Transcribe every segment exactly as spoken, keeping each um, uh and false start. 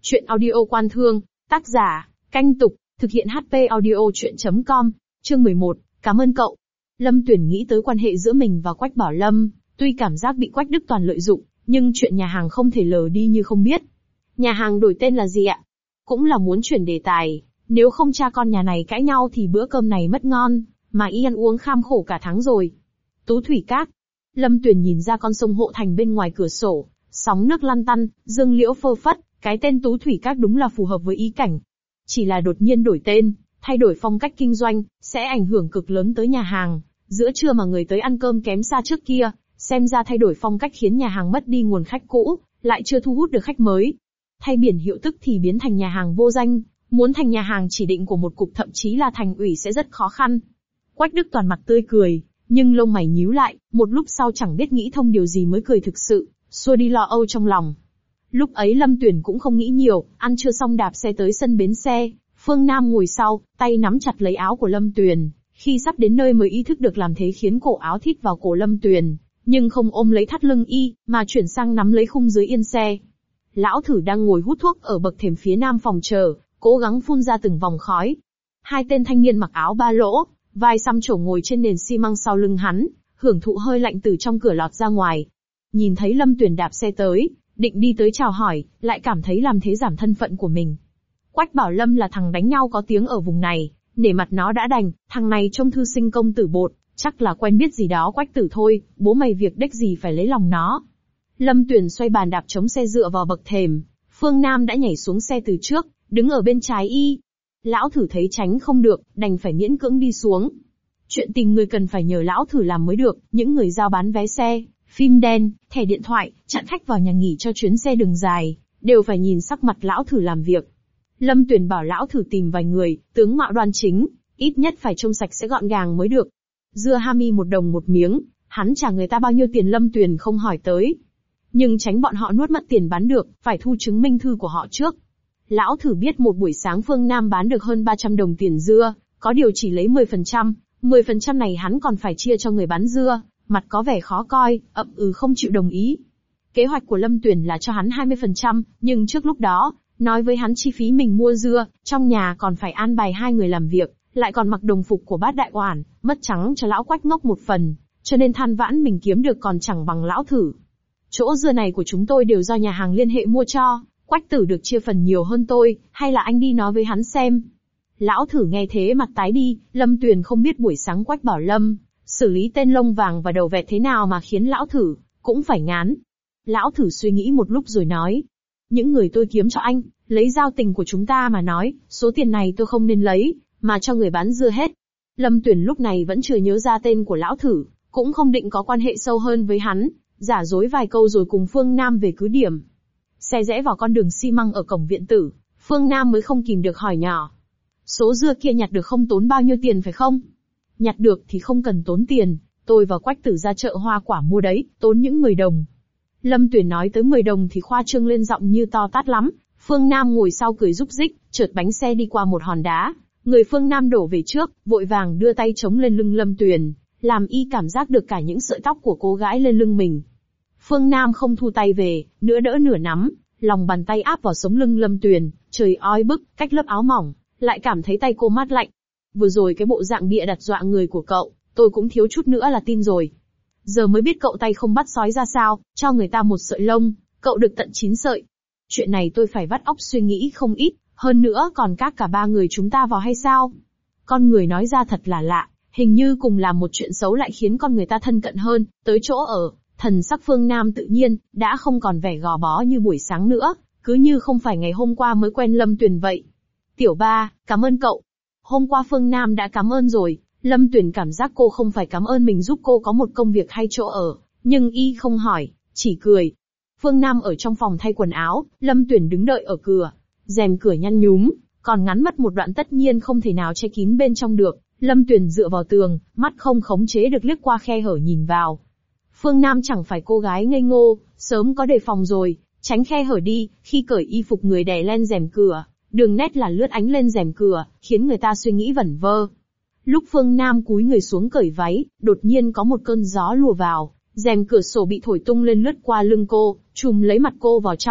Chuyện audio Quan Thương, tác giả, Canh Tục, thực hiện hát pê audio chuyện chấm com, chương mười một, cảm ơn cậu. Lâm Tuyền nghĩ tới quan hệ giữa mình và Quách Bảo Lâm, tuy cảm giác bị Quách Đức Toàn lợi dụng, nhưng chuyện nhà hàng không thể lờ đi như không biết. Nhà hàng đổi tên là gì ạ? Cũng là muốn chuyển đề tài, nếu không cha con nhà này cãi nhau thì bữa cơm này mất ngon, mà y ăn uống kham khổ cả tháng rồi. Tú Thủy Các. Lâm Tuyền nhìn ra con sông Hộ Thành bên ngoài cửa sổ, sóng nước lăn tăn, dương liễu phơ phất, cái tên Tú Thủy Các đúng là phù hợp với ý cảnh. Chỉ là đột nhiên đổi tên, thay đổi phong cách kinh doanh, sẽ ảnh hưởng cực lớn tới nhà hàng. Giữa trưa mà người tới ăn cơm kém xa trước kia, xem ra thay đổi phong cách khiến nhà hàng mất đi nguồn khách cũ, lại chưa thu hút được khách mới. Thay biển hiệu tức thì biến thành nhà hàng vô danh, muốn thành nhà hàng chỉ định của một cục thậm chí là thành ủy sẽ rất khó khăn. Quách Đức Toàn mặt tươi cười, nhưng lông mày nhíu lại, một lúc sau chẳng biết nghĩ thông điều gì mới cười thực sự, xua đi lo âu trong lòng. Lúc ấy Lâm Tuyền cũng không nghĩ nhiều, ăn trưa xong đạp xe tới sân bến xe, Phương Nam ngồi sau, tay nắm chặt lấy áo của Lâm Tuyền, khi sắp đến nơi mới ý thức được làm thế khiến cổ áo thít vào cổ Lâm Tuyền, nhưng không ôm lấy thắt lưng y, mà chuyển sang nắm lấy khung dưới yên xe. Lão Thử đang ngồi hút thuốc ở bậc thềm phía nam phòng chờ, cố gắng phun ra từng vòng khói. Hai tên thanh niên mặc áo ba lỗ, vai xăm trổ ngồi trên nền xi măng sau lưng hắn, hưởng thụ hơi lạnh từ trong cửa lọt ra ngoài. Nhìn thấy Lâm Tuyền đạp xe tới, định đi tới chào hỏi, lại cảm thấy làm thế giảm thân phận của mình. Quách Bảo Lâm là thằng đánh nhau có tiếng ở vùng này, nể mặt nó đã đành, thằng này trông thư sinh công tử bột, chắc là quen biết gì đó Quách Tử thôi, bố mày việc đếch gì phải lấy lòng nó. Lâm Tuyền xoay bàn đạp chống xe dựa vào bậc thềm, Phương Nam đã nhảy xuống xe từ trước, đứng ở bên trái y. Lão Thử thấy tránh không được, đành phải miễn cưỡng đi xuống. Chuyện tình người cần phải nhờ Lão Thử làm mới được, những người giao bán vé xe, phim đen, thẻ điện thoại, chặn khách vào nhà nghỉ cho chuyến xe đường dài, đều phải nhìn sắc mặt Lão Thử làm việc. Lâm Tuyền bảo Lão Thử tìm vài người, tướng mạo đoan chính, ít nhất phải trông sạch sẽ gọn gàng mới được. Dưa hami một đồng một miếng, hắn trả người ta bao nhiêu tiền Lâm Tuyền không hỏi tới. Nhưng tránh bọn họ nuốt mất tiền bán được, phải thu chứng minh thư của họ trước. Lão Thử biết một buổi sáng Phương Nam bán được hơn ba trăm đồng tiền dưa, có điều chỉ lấy mười phần trăm, mười phần trăm này hắn còn phải chia cho người bán dưa, mặt có vẻ khó coi, ậm ừ không chịu đồng ý. Kế hoạch của Lâm Tuyền là cho hắn hai mươi phần trăm, nhưng trước lúc đó, nói với hắn chi phí mình mua dưa, trong nhà còn phải an bài hai người làm việc, lại còn mặc đồng phục của bát đại oản, mất trắng cho lão Quách ngốc một phần, cho nên than vãn mình kiếm được còn chẳng bằng Lão Thử. Chỗ dưa này của chúng tôi đều do nhà hàng liên hệ mua cho, Quách Tử được chia phần nhiều hơn tôi, hay là anh đi nói với hắn xem. Lão Thử nghe thế mặt tái đi, Lâm Tuyền không biết buổi sáng Quách Bảo Lâm xử lý tên lông vàng và đầu vẹt thế nào mà khiến Lão Thử cũng phải ngán. Lão Thử suy nghĩ một lúc rồi nói, những người tôi kiếm cho anh, lấy giao tình của chúng ta mà nói, số tiền này tôi không nên lấy, mà cho người bán dưa hết. Lâm Tuyền lúc này vẫn chưa nhớ ra tên của Lão Thử, cũng không định có quan hệ sâu hơn với hắn, giả dối vài câu rồi cùng Phương Nam về cứ điểm. Xe rẽ vào con đường xi măng ở cổng viện tử, Phương Nam mới không kìm được hỏi nhỏ. Số dưa kia nhặt được không tốn bao nhiêu tiền phải không? Nhặt được thì không cần tốn tiền, tôi và Quách Tử ra chợ hoa quả mua đấy, tốn những mười đồng. Lâm Tuyền nói tới mười đồng thì khoa trương lên giọng như to tát lắm, Phương Nam ngồi sau cười rúc rích, chợt bánh xe đi qua một hòn đá. Người Phương Nam đổ về trước, vội vàng đưa tay chống lên lưng Lâm Tuyền, làm y cảm giác được cả những sợi tóc của cô gái lên lưng mình. Phương Nam không thu tay về, nửa đỡ nửa nắm, lòng bàn tay áp vào sống lưng Lâm Tuyền, trời oi bức, cách lớp áo mỏng, lại cảm thấy tay cô mát lạnh. Vừa rồi cái bộ dạng bịa đặt dọa người của cậu, tôi cũng thiếu chút nữa là tin rồi. Giờ mới biết cậu tay không bắt sói ra sao, cho người ta một sợi lông, cậu được tận chín sợi. Chuyện này tôi phải vắt óc suy nghĩ không ít, hơn nữa còn các cả ba người chúng ta vào hay sao? Con người nói ra thật là lạ, hình như cùng làm một chuyện xấu lại khiến con người ta thân cận hơn, tới chỗ ở. Thần sắc Phương Nam tự nhiên, đã không còn vẻ gò bó như buổi sáng nữa, cứ như không phải ngày hôm qua mới quen Lâm Tuyền vậy. Tiểu ba, cảm ơn cậu. Hôm qua Phương Nam đã cảm ơn rồi, Lâm Tuyền cảm giác cô không phải cảm ơn mình giúp cô có một công việc hay chỗ ở, nhưng y không hỏi, chỉ cười. Phương Nam ở trong phòng thay quần áo, Lâm Tuyền đứng đợi ở cửa. Rèm cửa nhăn nhúm, còn ngắn mất một đoạn tất nhiên không thể nào che kín bên trong được. Lâm Tuyền dựa vào tường, mắt không khống chế được liếc qua khe hở nhìn vào. Phương Nam chẳng phải cô gái ngây ngô, sớm có đề phòng rồi, tránh khe hở đi, khi cởi y phục người đè lên rèm cửa, đường nét là lướt ánh lên rèm cửa, khiến người ta suy nghĩ vẩn vơ. Lúc Phương Nam cúi người xuống cởi váy, đột nhiên có một cơn gió lùa vào, rèm cửa sổ bị thổi tung lên lướt qua lưng cô, trùm lấy mặt cô vào trong,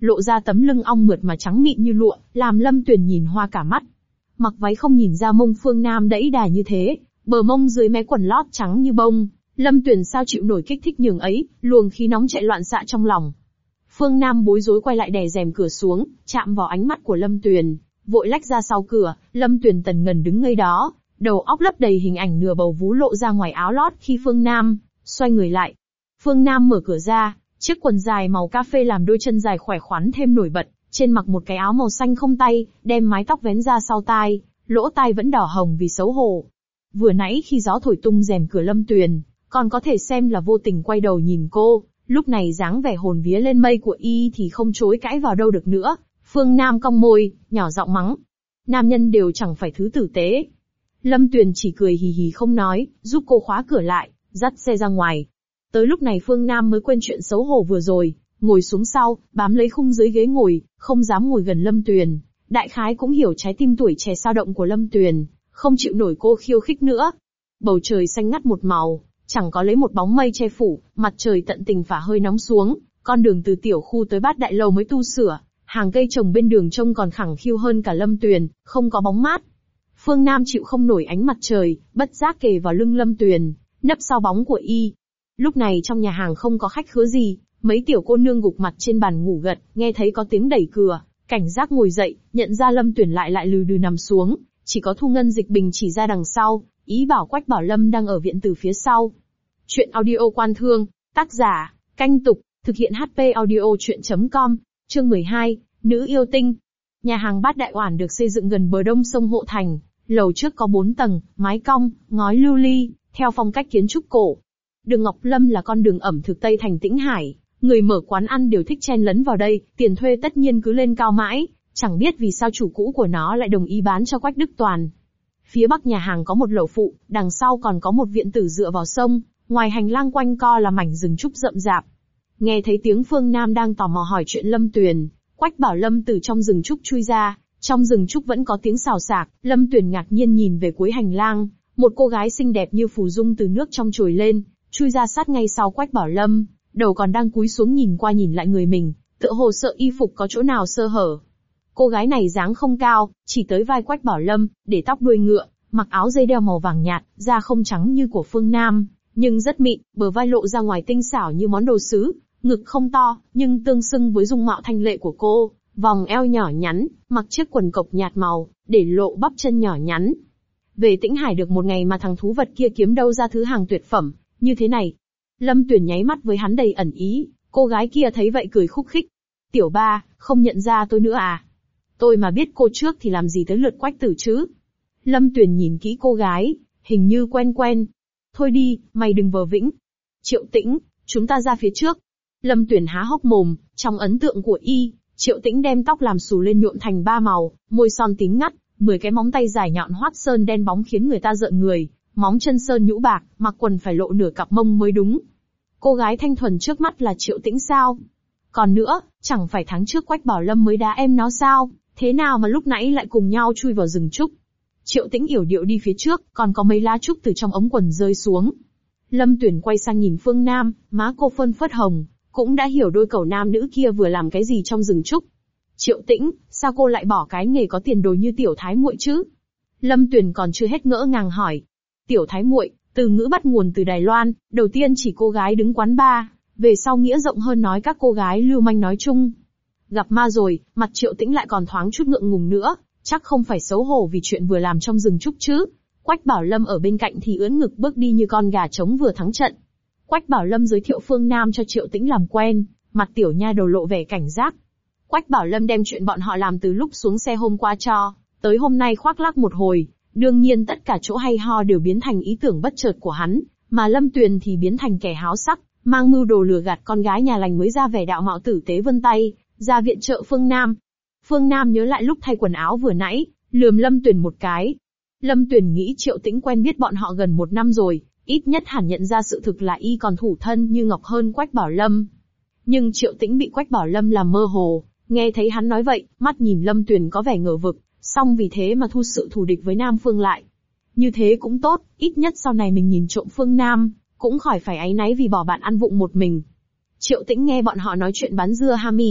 lộ ra tấm lưng ong mượt mà trắng mịn như lụa, làm Lâm Tuyền nhìn hoa cả mắt. Mặc váy không nhìn ra mông Phương Nam đẫy đà như thế, bờ mông dưới mé quần lót trắng như bông, Lâm Tuyền sao chịu nổi kích thích nhường ấy, luồng khí nóng chạy loạn xạ trong lòng. Phương Nam bối rối quay lại đè rèm cửa xuống, chạm vào ánh mắt của Lâm Tuyền, vội lách ra sau cửa. Lâm Tuyền tần ngần đứng ngây đó, đầu óc lấp đầy hình ảnh nửa bầu vú lộ ra ngoài áo lót khi Phương Nam xoay người lại. Phương Nam mở cửa ra, chiếc quần dài màu cà phê làm đôi chân dài khỏe khoắn thêm nổi bật, trên mặc một cái áo màu xanh không tay, đem mái tóc vén ra sau tai, lỗ tai vẫn đỏ hồng vì xấu hổ. Vừa nãy khi gió thổi tung rèm cửa Lâm Tuyền, còn có thể xem là vô tình quay đầu nhìn cô, lúc này dáng vẻ hồn vía lên mây của y thì không chối cãi vào đâu được nữa. Phương Nam cong môi, nhỏ giọng mắng. Nam nhân đều chẳng phải thứ tử tế. Lâm Tuyền chỉ cười hì hì không nói, giúp cô khóa cửa lại, dắt xe ra ngoài. Tới lúc này Phương Nam mới quên chuyện xấu hổ vừa rồi, ngồi xuống sau, bám lấy khung dưới ghế ngồi, không dám ngồi gần Lâm Tuyền. Đại khái cũng hiểu trái tim tuổi trẻ sao động của Lâm Tuyền, không chịu nổi cô khiêu khích nữa. Bầu trời xanh ngắt một màu, chẳng có lấy một bóng mây che phủ, mặt trời tận tình phả hơi nóng xuống, con đường từ tiểu khu tới Bát Đại Lâu mới tu sửa, hàng cây trồng bên đường trông còn khẳng khiu hơn cả Lâm Tuyền, không có bóng mát. Phương Nam chịu không nổi ánh mặt trời, bất giác kề vào lưng Lâm Tuyền, nấp sau bóng của y. Lúc này trong nhà hàng không có khách khứa gì, mấy tiểu cô nương gục mặt trên bàn ngủ gật, nghe thấy có tiếng đẩy cửa, cảnh giác ngồi dậy, nhận ra Lâm Tuyền lại lại lừ đừ nằm xuống, chỉ có Thu Ngân Dịch Bình chỉ ra đằng sau, ý bảo Quách Bảo Lâm đang ở viện từ phía sau. Chuyện audio Quan Thương, tác giả, Canh Tục, thực hiện hát pê audio chuyện chấm com, chương mười hai, Nữ yêu tinh. Nhà hàng Bát Đại Oản được xây dựng gần bờ đông sông Hộ Thành, lầu trước có bốn tầng, mái cong, ngói lưu ly, theo phong cách kiến trúc cổ. Đường Ngọc Lâm là con đường ẩm thực Tây thành Tĩnh Hải, người mở quán ăn đều thích chen lấn vào đây, tiền thuê tất nhiên cứ lên cao mãi, chẳng biết vì sao chủ cũ của nó lại đồng ý bán cho Quách Đức Toàn. Phía bắc nhà hàng có một lầu phụ, đằng sau còn có một viện tử dựa vào sông, ngoài hành lang quanh co là mảnh rừng trúc rậm rạp. Nghe thấy tiếng Phương Nam đang tò mò hỏi chuyện Lâm Tuyền, Quách Bảo Lâm từ trong rừng trúc chui ra, trong rừng trúc vẫn có tiếng xào xạc. Lâm Tuyền ngạc nhiên nhìn về cuối hành lang, một cô gái xinh đẹp như phù dung từ nước trong trồi lên, chui ra sát ngay sau Quách Bảo Lâm, đầu còn đang cúi xuống nhìn qua nhìn lại người mình, tựa hồ sợ y phục có chỗ nào sơ hở. Cô gái này dáng không cao, chỉ tới vai Quách Bảo Lâm, để tóc đuôi ngựa, mặc áo dây đeo màu vàng nhạt, da không trắng như của Phương Nam, nhưng rất mịn, bờ vai lộ ra ngoài tinh xảo như món đồ sứ, ngực không to, nhưng tương xứng với dung mạo thanh lệ của cô, vòng eo nhỏ nhắn, mặc chiếc quần cộc nhạt màu, để lộ bắp chân nhỏ nhắn. Về Tĩnh Hải được một ngày mà thằng thú vật kia kiếm đâu ra thứ hàng tuyệt phẩm như thế này. Lâm Tuyền nháy mắt với hắn đầy ẩn ý, cô gái kia thấy vậy cười khúc khích. Tiểu ba, không nhận ra tôi nữa à? Tôi mà biết cô trước thì làm gì tới lượt Quách tử chứ? Lâm Tuyền nhìn kỹ cô gái, hình như quen quen. Thôi đi, mày đừng vờ vĩnh. Triệu Tĩnh, chúng ta ra phía trước. Lâm Tuyền há hốc mồm, trong ấn tượng của y, Triệu Tĩnh đem tóc làm xù lên nhuộm thành ba màu, môi son tím ngắt, mười cái móng tay dài nhọn hoắt sơn đen bóng khiến người ta rợn người, móng chân sơn nhũ bạc, mặc quần phải lộ nửa cặp mông mới đúng. Cô gái thanh thuần trước mắt là Triệu Tĩnh sao? Còn nữa, chẳng phải tháng trước Quách Bảo Lâm mới đá em nó sao? Thế nào mà lúc nãy lại cùng nhau chui vào rừng trúc? Triệu Tĩnh yểu điệu đi phía trước, còn có mấy lá trúc từ trong ống quần rơi xuống. Lâm Tuyền quay sang nhìn Phương Nam, má cô phơn phớt hồng, cũng đã hiểu đôi cẩu nam nữ kia vừa làm cái gì trong rừng trúc. Triệu Tĩnh, sao cô lại bỏ cái nghề có tiền đồ như tiểu thái muội chứ? Lâm Tuyền còn chưa hết ngỡ ngàng hỏi. Tiểu thái muội, từ ngữ bắt nguồn từ Đài Loan, đầu tiên chỉ cô gái đứng quán bar, về sau nghĩa rộng hơn nói các cô gái lưu manh nói chung. Gặp ma rồi, mặt Triệu Tĩnh lại còn thoáng chút ngượng ngùng nữa, chắc không phải xấu hổ vì chuyện vừa làm trong rừng trúc chứ. Quách Bảo Lâm ở bên cạnh thì ưỡn ngực bước đi như con gà trống vừa thắng trận. Quách Bảo Lâm giới thiệu Phương Nam cho Triệu Tĩnh làm quen, mặt tiểu nha đầu lộ vẻ cảnh giác. Quách Bảo Lâm đem chuyện bọn họ làm từ lúc xuống xe hôm qua cho, tới hôm nay khoác lác một hồi, đương nhiên tất cả chỗ hay ho đều biến thành ý tưởng bất chợt của hắn, mà Lâm Tuyền thì biến thành kẻ háo sắc, mang mưu đồ lừa gạt con gái nhà lành mới ra vẻ đạo mạo tử tế vươn tay, ra viện trợ Phương Nam. Phương Nam nhớ lại lúc thay quần áo vừa nãy, lườm Lâm Tuyền một cái. Lâm Tuyền nghĩ Triệu Tĩnh quen biết bọn họ gần một năm rồi, ít nhất hẳn nhận ra sự thực là y còn thủ thân như ngọc hơn Quách Bảo Lâm. Nhưng Triệu Tĩnh bị Quách Bảo Lâm làm mơ hồ, nghe thấy hắn nói vậy, mắt nhìn Lâm Tuyền có vẻ ngờ vực, song vì thế mà thu sự thù địch với Nam Phương lại. Như thế cũng tốt, ít nhất sau này mình nhìn trộm Phương Nam, cũng khỏi phải áy náy vì bỏ bạn ăn vụng một mình. Triệu Tĩnh nghe bọn họ nói chuyện bán dưa Hami,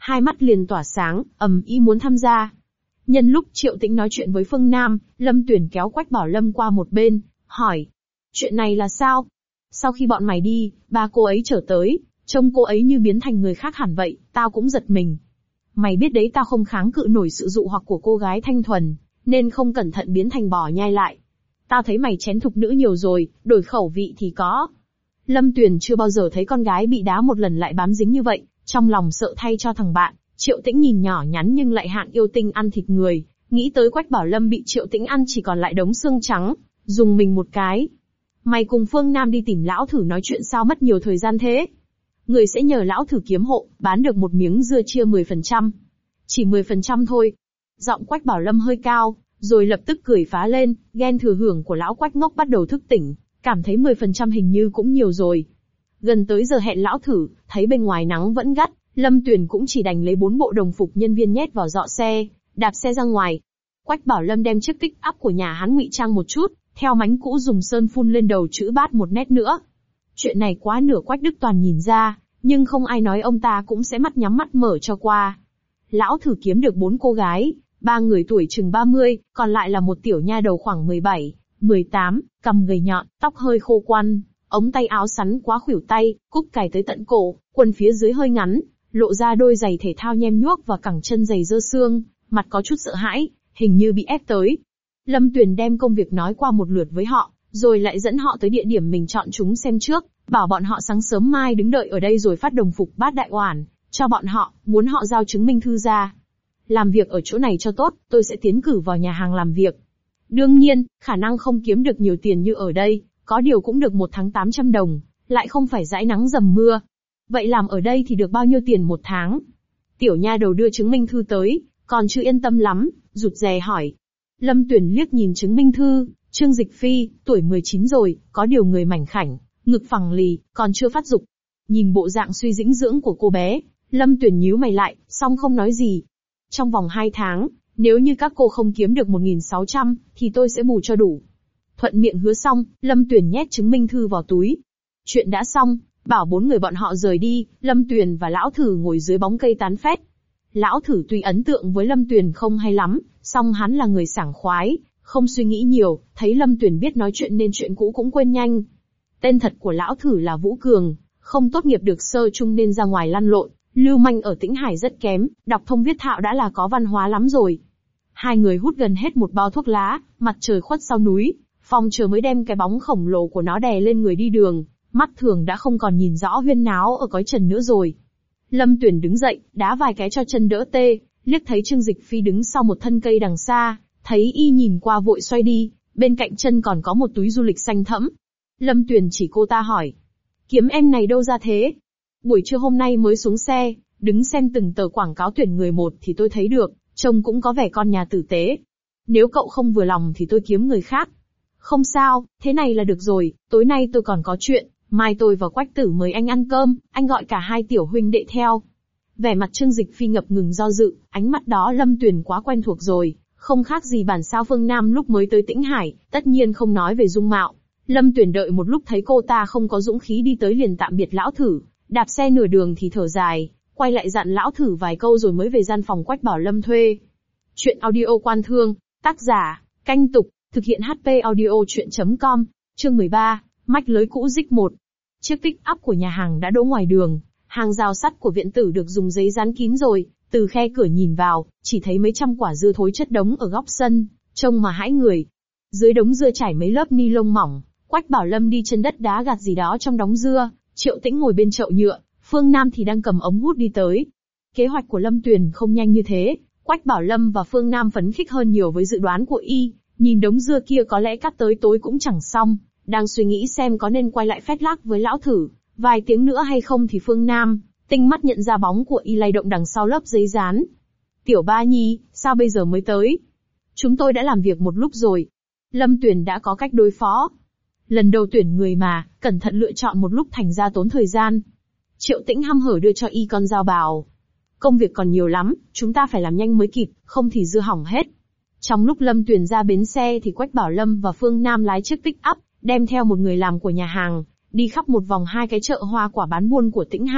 hai mắt liền tỏa sáng, ầm ĩ muốn tham gia. Nhân lúc Triệu Tĩnh nói chuyện với Phương Nam, Lâm Tuyển kéo Quách Bảo Lâm qua một bên, hỏi. Chuyện này là sao? Sau khi bọn mày đi, ba cô ấy trở tới, trông cô ấy như biến thành người khác hẳn vậy, tao cũng giật mình. Mày biết đấy, tao không kháng cự nổi sự dụ hoặc của cô gái thanh thuần, nên không cẩn thận biến thành bò nhai lại. Tao thấy mày chén thục nữ nhiều rồi, đổi khẩu vị thì có. Lâm Tuyền chưa bao giờ thấy con gái bị đá một lần lại bám dính như vậy, trong lòng sợ thay cho thằng bạn. Triệu Tĩnh nhìn nhỏ nhắn nhưng lại hạng yêu tinh ăn thịt người, nghĩ tới Quách Bảo Lâm bị Triệu Tĩnh ăn chỉ còn lại đống xương trắng, dùng mình một cái. Mày cùng Phương Nam đi tìm lão thử nói chuyện sao mất nhiều thời gian thế? Người sẽ nhờ lão thử kiếm hộ, bán được một miếng dưa chia mười phần trăm. Chỉ mười phần trăm thôi. Giọng Quách Bảo Lâm hơi cao, rồi lập tức cười phá lên, ghen thừa hưởng của lão Quách ngốc bắt đầu thức tỉnh, cảm thấy mười phần trăm hình như cũng nhiều rồi. Gần tới giờ hẹn lão thử, thấy bên ngoài nắng vẫn gắt, Lâm Tuyền cũng chỉ đành lấy bốn bộ đồng phục nhân viên nhét vào dọ xe, đạp xe ra ngoài. Quách Bảo Lâm đem chiếc pick up của nhà hắn ngụy trang một chút, theo mánh cũ dùng sơn phun lên đầu chữ bát một nét nữa. Chuyện này quá nửa Quách Đức Toàn nhìn ra, nhưng không ai nói ông ta cũng sẽ mắt nhắm mắt mở cho qua. Lão thử kiếm được bốn cô gái, ba người tuổi chừng ba mươi, còn lại là một tiểu nha đầu khoảng mười bảy, mười tám, cằm gầy nhọn, tóc hơi khô quăn, ống tay áo sắn quá khuỷu tay, cúc cài tới tận cổ, quần phía dưới hơi ngắn, lộ ra đôi giày thể thao nhem nhuốc và cẳng chân giày dơ xương, mặt có chút sợ hãi, hình như bị ép tới. Lâm Tuyền đem công việc nói qua một lượt với họ, rồi lại dẫn họ tới địa điểm mình chọn chúng xem trước, bảo bọn họ sáng sớm mai đứng đợi ở đây rồi phát đồng phục bát đại oản cho bọn họ, muốn họ giao chứng minh thư ra. Làm việc ở chỗ này cho tốt, tôi sẽ tiến cử vào nhà hàng làm việc. Đương nhiên, khả năng không kiếm được nhiều tiền như ở đây, có điều cũng được một tháng tám trăm đồng, lại không phải dãi nắng dầm mưa. Vậy làm ở đây thì được bao nhiêu tiền một tháng? Tiểu nha đầu đưa chứng minh thư tới, còn chưa yên tâm lắm, rụt rè hỏi. Lâm Tuyển liếc nhìn chứng minh thư, Trương Dịch Phi, tuổi mười chín rồi, có điều người mảnh khảnh, ngực phẳng lì, còn chưa phát dục. Nhìn bộ dạng suy dinh dưỡng của cô bé, Lâm Tuyển nhíu mày lại, song không nói gì. Trong vòng hai tháng, nếu như các cô không kiếm được một nghìn sáu trăm, thì tôi sẽ bù cho đủ. Thuận miệng hứa xong, Lâm Tuyển nhét chứng minh thư vào túi. Chuyện đã xong, bảo bốn người bọn họ rời đi, Lâm Tuyển và Lão Thử ngồi dưới bóng cây tán phét. Lão Thử tuy ấn tượng với Lâm Tuyển không hay lắm, song hắn là người sảng khoái, không suy nghĩ nhiều, thấy Lâm Tuyển biết nói chuyện nên chuyện cũ cũng quên nhanh. Tên thật của Lão Thử là Vũ Cường, không tốt nghiệp được sơ trung nên ra ngoài lăn lộn, lưu manh ở Tĩnh Hải rất kém, đọc thông viết thạo đã là có văn hóa lắm rồi. Hai người hút gần hết một bao thuốc lá, mặt trời khuất sau núi, Phong chờ mới đem cái bóng khổng lồ của nó đè lên người đi đường, mắt thường đã không còn nhìn rõ huyên náo ở cõi trần nữa rồi. Lâm Tuyển đứng dậy, đá vài cái cho chân đỡ tê, liếc thấy Trương Dịch Phi đứng sau một thân cây đằng xa, thấy y nhìn qua vội xoay đi, bên cạnh chân còn có một túi du lịch xanh thẫm. Lâm Tuyển chỉ cô ta hỏi, kiếm em này đâu ra thế? Buổi trưa hôm nay mới xuống xe, đứng xem từng tờ quảng cáo tuyển người một thì tôi thấy được, trông cũng có vẻ con nhà tử tế. Nếu cậu không vừa lòng thì tôi kiếm người khác. Không sao, thế này là được rồi, tối nay tôi còn có chuyện, mai tôi và Quách Tử mời anh ăn cơm, anh gọi cả hai tiểu huynh đệ theo. Vẻ mặt Trương Dịch Phi ngập ngừng do dự, ánh mắt đó Lâm Tuyển quá quen thuộc rồi, không khác gì bản sao Phương Nam lúc mới tới Tĩnh Hải, tất nhiên không nói về dung mạo. Lâm Tuyển đợi một lúc thấy cô ta không có dũng khí đi tới liền tạm biệt Lão Thử, đạp xe nửa đường thì thở dài, quay lại dặn Lão Thử vài câu rồi mới về gian phòng Quách Bảo Lâm thuê. Chuyện audio Quan Thương, tác giả, Canh Tục, thực hiện hát pê audio chuyện chấm com, chương mười ba, mách lưới cũ dích một. Chiếc pick up của nhà hàng đã đỗ ngoài đường, hàng rào sắt của viện tử được dùng giấy dán kín rồi, từ khe cửa nhìn vào, chỉ thấy mấy trăm quả dưa thối chất đống ở góc sân, trông mà hãi người. Dưới đống dưa trải mấy lớp ni lông mỏng, Quách Bảo Lâm đi chân đất đá gạt gì đó trong đống dưa, Triệu Tĩnh ngồi bên chậu nhựa, Phương Nam thì đang cầm ống hút đi tới. Kế hoạch của Lâm Tuyền không nhanh như thế, Quách Bảo Lâm và Phương Nam phấn khích hơn nhiều với dự đoán của y, nhìn đống dưa kia có lẽ cắt tới tối cũng chẳng xong, đang suy nghĩ xem có nên quay lại phét lác với Lão Thử vài tiếng nữa hay không thì Phương Nam tinh mắt nhận ra bóng của y lay động đằng sau lớp giấy dán. Tiểu Ba Nhi, sao bây giờ mới tới? Chúng tôi đã làm việc một lúc rồi. Lâm Tuyền đã có cách đối phó. Lần đầu tuyển người mà, cẩn thận lựa chọn một lúc thành ra tốn thời gian. Triệu Tĩnh hăm hở đưa cho y con dao bào. Công việc còn nhiều lắm, chúng ta phải làm nhanh mới kịp, không thì dưa hỏng hết. Trong lúc Lâm Tuyền ra bến xe thì Quách Bảo Lâm và Phương Nam lái chiếc pick up, đem theo một người làm của nhà hàng, đi khắp một vòng hai cái chợ hoa quả bán buôn của Tĩnh Hải,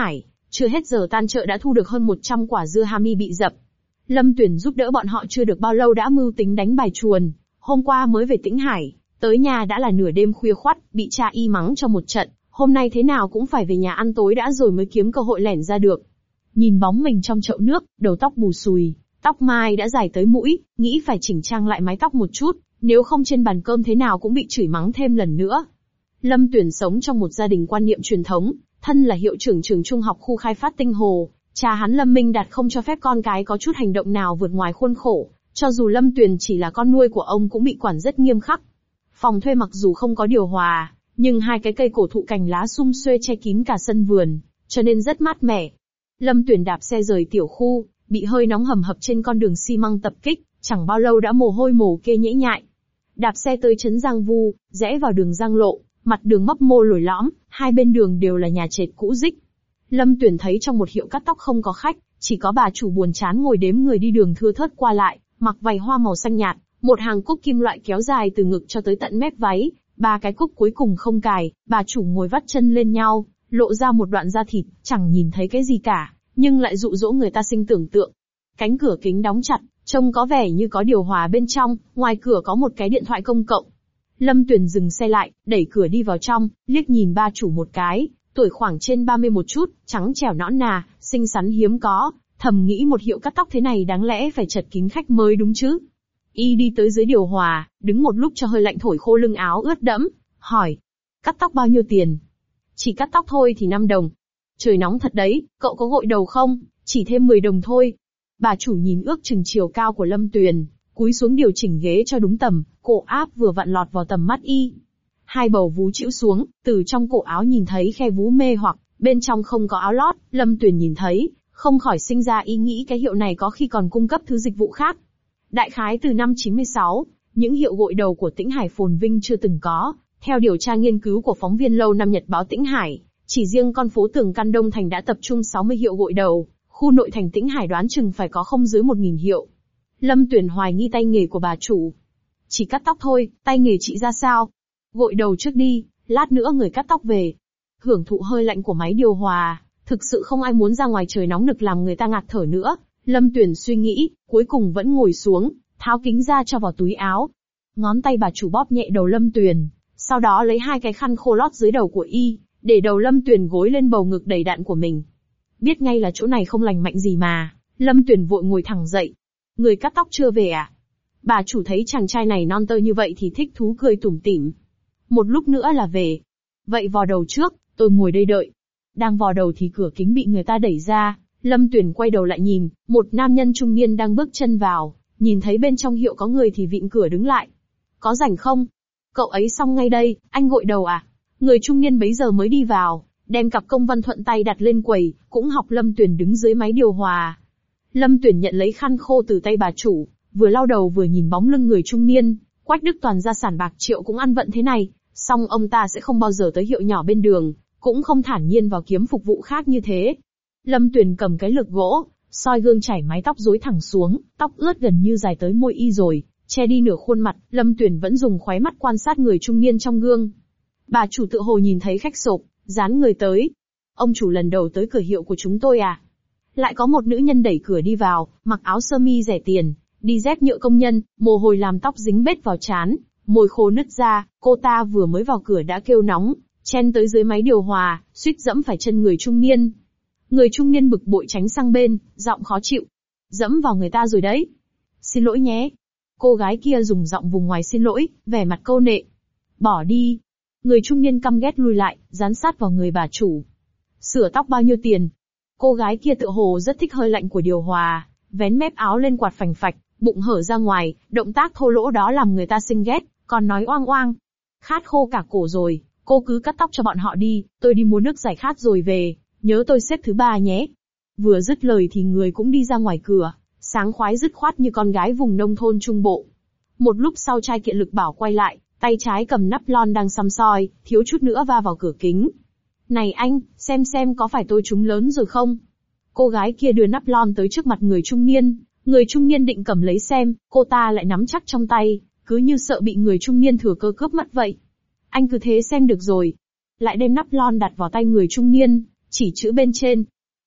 Chưa hết giờ tan chợ đã thu được hơn một trăm quả dưa hami bị dập. Lâm Tuyển giúp đỡ bọn họ chưa được bao lâu đã mưu tính đánh bài chuồn. Hôm qua mới về Tĩnh Hải, tới nhà đã là nửa đêm khuya khoắt, bị cha y mắng cho một trận. Hôm nay thế nào cũng phải về nhà ăn tối đã rồi mới kiếm cơ hội lẻn ra được. Nhìn bóng mình trong chậu nước, đầu tóc bù xùi, tóc mai đã dài tới mũi, nghĩ phải chỉnh trang lại mái tóc một chút, nếu không trên bàn cơm thế nào cũng bị chửi mắng thêm lần nữa. Lâm Tuyển sống trong một gia đình quan niệm truyền thống, thân là hiệu trưởng trường trung học khu khai phát Tinh Hồ, cha hắn Lâm Minh Đạt không cho phép con cái có chút hành động nào vượt ngoài khuôn khổ, cho dù Lâm Tuyển chỉ là con nuôi của ông cũng bị quản rất nghiêm khắc. Phòng thuê mặc dù không có điều hòa, nhưng hai cái cây cổ thụ cành lá sum xuê che kín cả sân vườn, cho nên rất mát mẻ. Lâm Tuyển đạp xe rời tiểu khu, bị hơi nóng hầm hập trên con đường xi măng tập kích, chẳng bao lâu đã mồ hôi mồ kê nhễ nhại. Đạp xe tới trấn Giang Vu, rẽ vào đường Giang Lộ, mặt đường mấp mô lồi lõm, hai bên đường đều là nhà trệt cũ rích. Lâm Tuyển thấy trong một hiệu cắt tóc không có khách, chỉ có bà chủ buồn chán ngồi đếm người đi đường thưa thớt qua lại, mặc váy hoa màu xanh nhạt, một hàng cúc kim loại kéo dài từ ngực cho tới tận mép váy, ba cái cúc cuối cùng không cài, bà chủ ngồi vắt chân lên nhau, lộ ra một đoạn da thịt, chẳng nhìn thấy cái gì cả, nhưng lại dụ dỗ người ta sinh tưởng tượng. Cánh cửa kính đóng chặt, trông có vẻ như có điều hòa bên trong, ngoài cửa có một cái điện thoại công cộng. Lâm Tuyển dừng xe lại, đẩy cửa đi vào trong, liếc nhìn ba chủ một cái, tuổi khoảng trên ba mươi một chút, trắng trẻo nõn nà, xinh xắn hiếm có, thầm nghĩ một hiệu cắt tóc thế này đáng lẽ phải chật kín khách mới đúng chứ. Y đi tới dưới điều hòa, đứng một lúc cho hơi lạnh thổi khô lưng áo ướt đẫm, hỏi, cắt tóc bao nhiêu tiền? Chỉ cắt tóc thôi thì năm đồng. Trời nóng thật đấy, cậu có gội đầu không? Chỉ thêm mười đồng thôi. Bà chủ nhìn ước chừng chiều cao của Lâm Tuyền, cúi xuống điều chỉnh ghế cho đúng tầm, cổ áp vừa vặn lọt vào tầm mắt y. Hai bầu vú chĩu xuống, từ trong cổ áo nhìn thấy khe vú mê hoặc, bên trong không có áo lót, Lâm Tuyền nhìn thấy, không khỏi sinh ra ý nghĩ cái hiệu này có khi còn cung cấp thứ dịch vụ khác. Đại khái từ năm chín mươi sáu, những hiệu gội đầu của Tĩnh Hải phồn vinh chưa từng có, theo điều tra nghiên cứu của phóng viên Lâu Năm Nhật báo Tĩnh Hải, chỉ riêng con phố Tường Căn Đông Thành đã tập trung sáu mươi hiệu gội đầu, khu nội thành Tĩnh Hải đoán chừng phải có không dưới một nghìn hiệu. Lâm Tuyển hoài nghi tay nghề của bà chủ. Chỉ cắt tóc thôi, tay nghề chị ra sao? Gội đầu trước đi, lát nữa người cắt tóc về. Hưởng thụ hơi lạnh của máy điều hòa, thực sự không ai muốn ra ngoài trời nóng nực làm người ta ngạt thở nữa. Lâm Tuyển suy nghĩ, cuối cùng vẫn ngồi xuống, tháo kính ra cho vào túi áo. Ngón tay bà chủ bóp nhẹ đầu Lâm Tuyển, sau đó lấy hai cái khăn khô lót dưới đầu của y, để đầu Lâm Tuyển gối lên bầu ngực đầy đặn của mình. Biết ngay là chỗ này không lành mạnh gì mà, Lâm Tuyển vội ngồi thẳng dậy. Người cắt tóc chưa về à? Bà chủ thấy chàng trai này non tơ như vậy thì thích thú cười tủm tỉm. Một lúc nữa là về. Vậy vò đầu trước, tôi ngồi đây đợi. Đang vò đầu thì cửa kính bị người ta đẩy ra, Lâm Tuyển quay đầu lại nhìn, một nam nhân trung niên đang bước chân vào, nhìn thấy bên trong hiệu có người thì vịn cửa đứng lại. Có rảnh không? Cậu ấy xong ngay đây, anh gội đầu à? Người trung niên bấy giờ mới đi vào, đem cặp công văn thuận tay đặt lên quầy, cũng học Lâm Tuyển đứng dưới máy điều hòa. Lâm Tuyển nhận lấy khăn khô từ tay bà chủ, vừa lau đầu vừa nhìn bóng lưng người trung niên. Quách Đức Toàn gia sản bạc triệu cũng ăn vận thế này, song ông ta sẽ không bao giờ tới hiệu nhỏ bên đường, cũng không thản nhiên vào kiếm phục vụ khác như thế. Lâm Tuyển cầm cái lược gỗ, soi gương chảy mái tóc rối thẳng xuống, tóc ướt gần như dài tới môi y rồi, che đi nửa khuôn mặt. Lâm Tuyển vẫn dùng khóe mắt quan sát người trung niên trong gương. Bà chủ tự hồ nhìn thấy khách sộp, dán người tới. Ông chủ lần đầu tới cửa hiệu của chúng tôi à? Lại có một nữ nhân đẩy cửa đi vào, mặc áo sơ mi rẻ tiền, đi dép nhựa công nhân, mồ hôi làm tóc dính bết vào trán, môi khô nứt ra. Cô ta vừa mới vào cửa đã kêu nóng, chen tới dưới máy điều hòa, suýt dẫm phải chân người trung niên. Người trung niên bực bội tránh sang bên, giọng khó chịu. Dẫm vào người ta rồi đấy. Xin lỗi nhé. Cô gái kia dùng giọng vùng ngoài xin lỗi, vẻ mặt câu nệ. Bỏ đi. Người trung niên căm ghét lui lại, dán sát vào người bà chủ. Sửa tóc bao nhiêu tiền? Cô gái kia tự hồ rất thích hơi lạnh của điều hòa, vén mép áo lên quạt phành phạch, bụng hở ra ngoài, động tác thô lỗ đó làm người ta sinh ghét, còn nói oang oang. Khát khô cả cổ rồi, cô cứ cắt tóc cho bọn họ đi, tôi đi mua nước giải khát rồi về, nhớ tôi xếp thứ ba nhé. Vừa dứt lời thì người cũng đi ra ngoài cửa, sáng khoái dứt khoát như con gái vùng nông thôn trung bộ. Một lúc sau trai kiện lực bảo quay lại, tay trái cầm nắp lon đang săm soi, thiếu chút nữa va vào cửa kính. Này anh, xem xem có phải tôi trúng lớn rồi không? Cô gái kia đưa nắp lon tới trước mặt người trung niên, người trung niên định cầm lấy xem, cô ta lại nắm chắc trong tay, cứ như sợ bị người trung niên thừa cơ cướp mất vậy. Anh cứ thế xem được rồi. Lại đem nắp lon đặt vào tay người trung niên, chỉ chữ bên trên.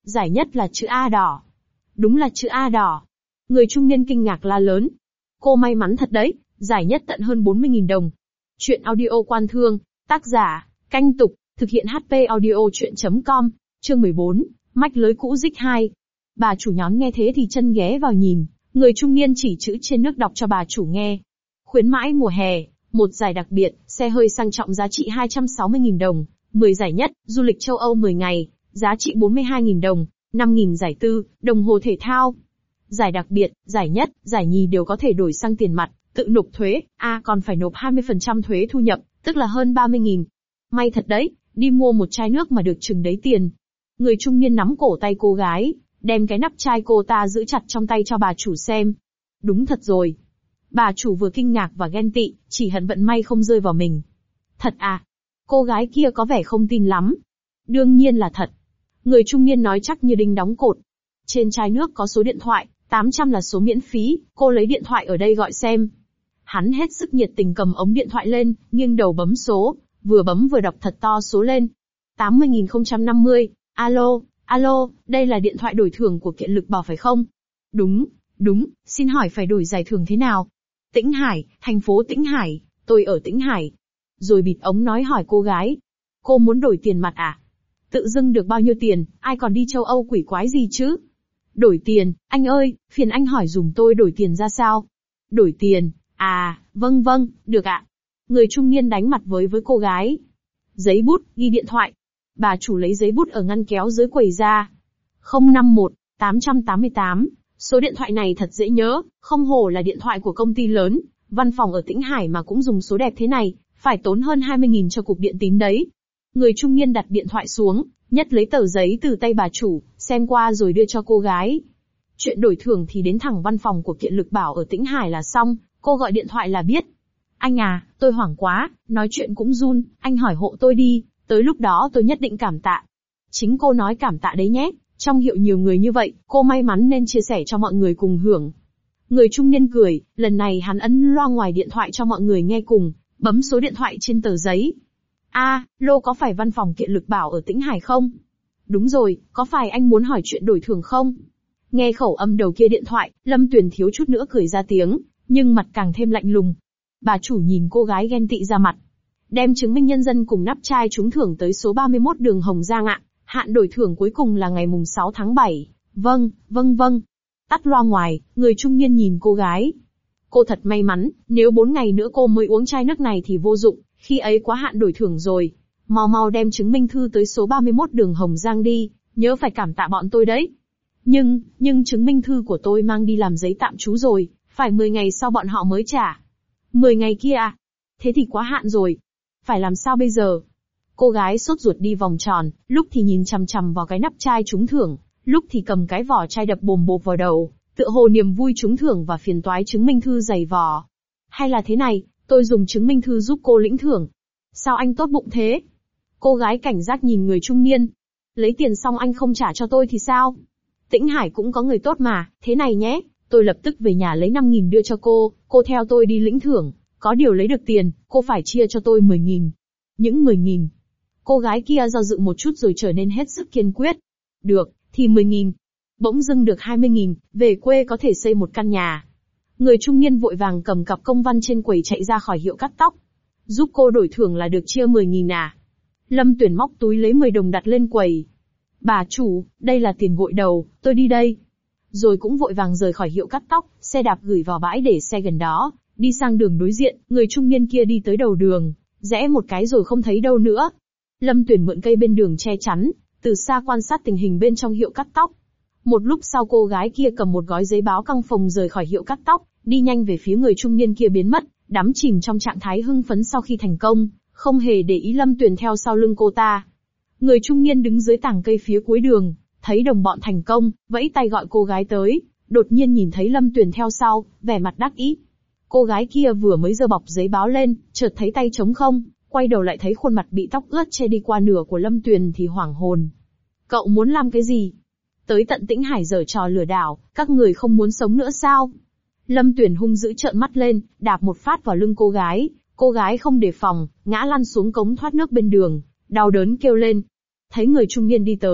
giải nhất là chữ A đỏ. Đúng là chữ A đỏ. Người trung niên kinh ngạc la lớn. Cô may mắn thật đấy, giải nhất tận hơn bốn mươi nghìn đồng. Chuyện audio Quan Thương, tác giả, Canh Tục, thực hiện hát pê audio chuyện chấm com, chương mười bốn, mách lưới cũ dích hai. Bà chủ nhón nghe thế thì chân ghé vào nhìn, người trung niên chỉ chữ trên nước đọc cho bà chủ nghe. Khuyến mãi mùa hè, một giải đặc biệt, xe hơi sang trọng giá trị hai trăm sáu mươi nghìn đồng, mười giải nhất, du lịch châu Âu mười ngày, giá trị bốn mươi hai nghìn đồng, năm nghìn giải tư, đồng hồ thể thao. Giải đặc biệt, giải nhất, giải nhì đều có thể đổi sang tiền mặt, tự nộp thuế, à còn phải nộp hai mươi phần trăm thuế thu nhập, tức là hơn ba mươi nghìn. May thật đấy, đi mua một chai nước mà được chừng đấy tiền. Người trung niên nắm cổ tay cô gái, đem cái nắp chai cô ta giữ chặt trong tay cho bà chủ xem. Đúng thật rồi. Bà chủ vừa kinh ngạc và ghen tị, chỉ hận vận may không rơi vào mình. Thật à? Cô gái kia có vẻ không tin lắm. Đương nhiên là thật. Người trung niên nói chắc như đinh đóng cột. Trên chai nước có số điện thoại, tám trăm là số miễn phí, cô lấy điện thoại ở đây gọi xem. Hắn hết sức nhiệt tình cầm ống điện thoại lên, nghiêng đầu bấm số, vừa bấm vừa đọc thật to số lên. tám mươi nghìn không trăm năm mươi, alo, alo, đây là điện thoại đổi thưởng của Kiện Lực Bảo phải không? Đúng, đúng, xin hỏi phải đổi giải thưởng thế nào? Tĩnh Hải, thành phố Tĩnh Hải, tôi ở Tĩnh Hải. Rồi bịt ống nói hỏi cô gái. Cô muốn đổi tiền mặt à? Tự dưng được bao nhiêu tiền, ai còn đi châu Âu quỷ quái gì chứ? Đổi tiền, anh ơi, phiền anh hỏi dùm tôi đổi tiền ra sao? Đổi tiền, à, vâng vâng, được ạ. Người trung niên đánh mặt với với cô gái. Giấy bút, ghi điện thoại. Bà chủ lấy giấy bút ở ngăn kéo dưới quầy ra. không năm một, tám tám tám, số điện thoại này thật dễ nhớ, không hổ là điện thoại của công ty lớn, văn phòng ở Tĩnh Hải mà cũng dùng số đẹp thế này, phải tốn hơn hai mươi nghìn cho cục điện tín đấy. Người trung niên đặt điện thoại xuống, nhất lấy tờ giấy từ tay bà chủ, xem qua rồi đưa cho cô gái. Chuyện đổi thưởng thì đến thẳng văn phòng của Kiện Lực Bảo ở Tĩnh Hải là xong, cô gọi điện thoại là biết. Anh à, tôi hoảng quá, nói chuyện cũng run, anh hỏi hộ tôi đi, tới lúc đó tôi nhất định cảm tạ. Chính cô nói cảm tạ đấy nhé, trong hiệu nhiều người như vậy, cô may mắn nên chia sẻ cho mọi người cùng hưởng. Người trung niên cười, lần này hắn ấn loa ngoài điện thoại cho mọi người nghe cùng, bấm số điện thoại trên tờ giấy. A, lô có phải văn phòng Kiện Lực Bảo ở Tĩnh Hải không? Đúng rồi, có phải anh muốn hỏi chuyện đổi thưởng không? Nghe khẩu âm đầu kia điện thoại, Lâm Tuyền thiếu chút nữa cười ra tiếng, nhưng mặt càng thêm lạnh lùng. Bà chủ nhìn cô gái ghen tị ra mặt. Đem chứng minh nhân dân cùng nắp chai trúng thưởng tới số ba mươi mốt đường Hồng Giang ạ, hạn đổi thưởng cuối cùng là ngày mùng sáu tháng bảy. Vâng, vâng vâng. Tắt loa ngoài, người trung niên nhìn cô gái. Cô thật may mắn, nếu bốn ngày nữa cô mới uống chai nước này thì vô dụng, khi ấy quá hạn đổi thưởng rồi. Mau mau đem chứng minh thư tới số ba mươi mốt đường Hồng Giang đi, nhớ phải cảm tạ bọn tôi đấy. Nhưng, nhưng chứng minh thư của tôi mang đi làm giấy tạm trú rồi, phải mười ngày sau bọn họ mới trả. mười ngày kia à? Thế thì quá hạn rồi. Phải làm sao bây giờ? Cô gái sốt ruột đi vòng tròn, lúc thì nhìn chằm chằm vào cái nắp chai trúng thưởng, lúc thì cầm cái vỏ chai đập bồm bộp vào đầu, tựa hồ niềm vui trúng thưởng và phiền toái chứng minh thư dày vò. Hay là thế này, tôi dùng chứng minh thư giúp cô lĩnh thưởng. Sao anh tốt bụng thế? Cô gái cảnh giác nhìn người trung niên. Lấy tiền xong anh không trả cho tôi thì sao? Tĩnh Hải cũng có người tốt mà, thế này nhé, tôi lập tức về nhà lấy năm nghìn đưa cho cô, cô theo tôi đi lĩnh thưởng, có điều lấy được tiền, cô phải chia cho tôi mười nghìn. Những mười nghìn. Cô gái kia do dự một chút rồi trở nên hết sức kiên quyết. Được, thì mười nghìn. Bỗng dưng được hai mươi nghìn, về quê có thể xây một căn nhà. Người trung niên vội vàng cầm cặp công văn trên quầy chạy ra khỏi hiệu cắt tóc. Giúp cô đổi thưởng là được chia mười nghìn à? Lâm Tuyển móc túi lấy mười đồng đặt lên quầy. Bà chủ, đây là tiền gội đầu, tôi đi đây. Rồi cũng vội vàng rời khỏi hiệu cắt tóc, xe đạp gửi vào bãi để xe gần đó, đi sang đường đối diện, người trung niên kia đi tới đầu đường, rẽ một cái rồi không thấy đâu nữa. Lâm Tuyển mượn cây bên đường che chắn, từ xa quan sát tình hình bên trong hiệu cắt tóc. Một lúc sau cô gái kia cầm một gói giấy báo căng phồng rời khỏi hiệu cắt tóc, đi nhanh về phía người trung niên kia biến mất, đắm chìm trong trạng thái hưng phấn sau khi thành công, không hề để ý Lâm Tuyển theo sau lưng cô ta. Người trung niên đứng dưới tảng cây phía cuối đường, thấy đồng bọn thành công, vẫy tay gọi cô gái tới, đột nhiên nhìn thấy Lâm Tuyển theo sau, vẻ mặt đắc ý. Cô gái kia vừa mới giơ bọc giấy báo lên, chợt thấy tay trống không, quay đầu lại thấy khuôn mặt bị tóc ướt che đi qua nửa của Lâm Tuyển thì hoảng hồn. Cậu muốn làm cái gì? Tới tận Tĩnh Hải giở trò lừa đảo, các người không muốn sống nữa sao? Lâm Tuyển hung dữ trợn mắt lên, đạp một phát vào lưng cô gái, cô gái không đề phòng, ngã lăn xuống cống thoát nước bên đường, đau đớn kêu lên. Thấy người trung niên đi tới,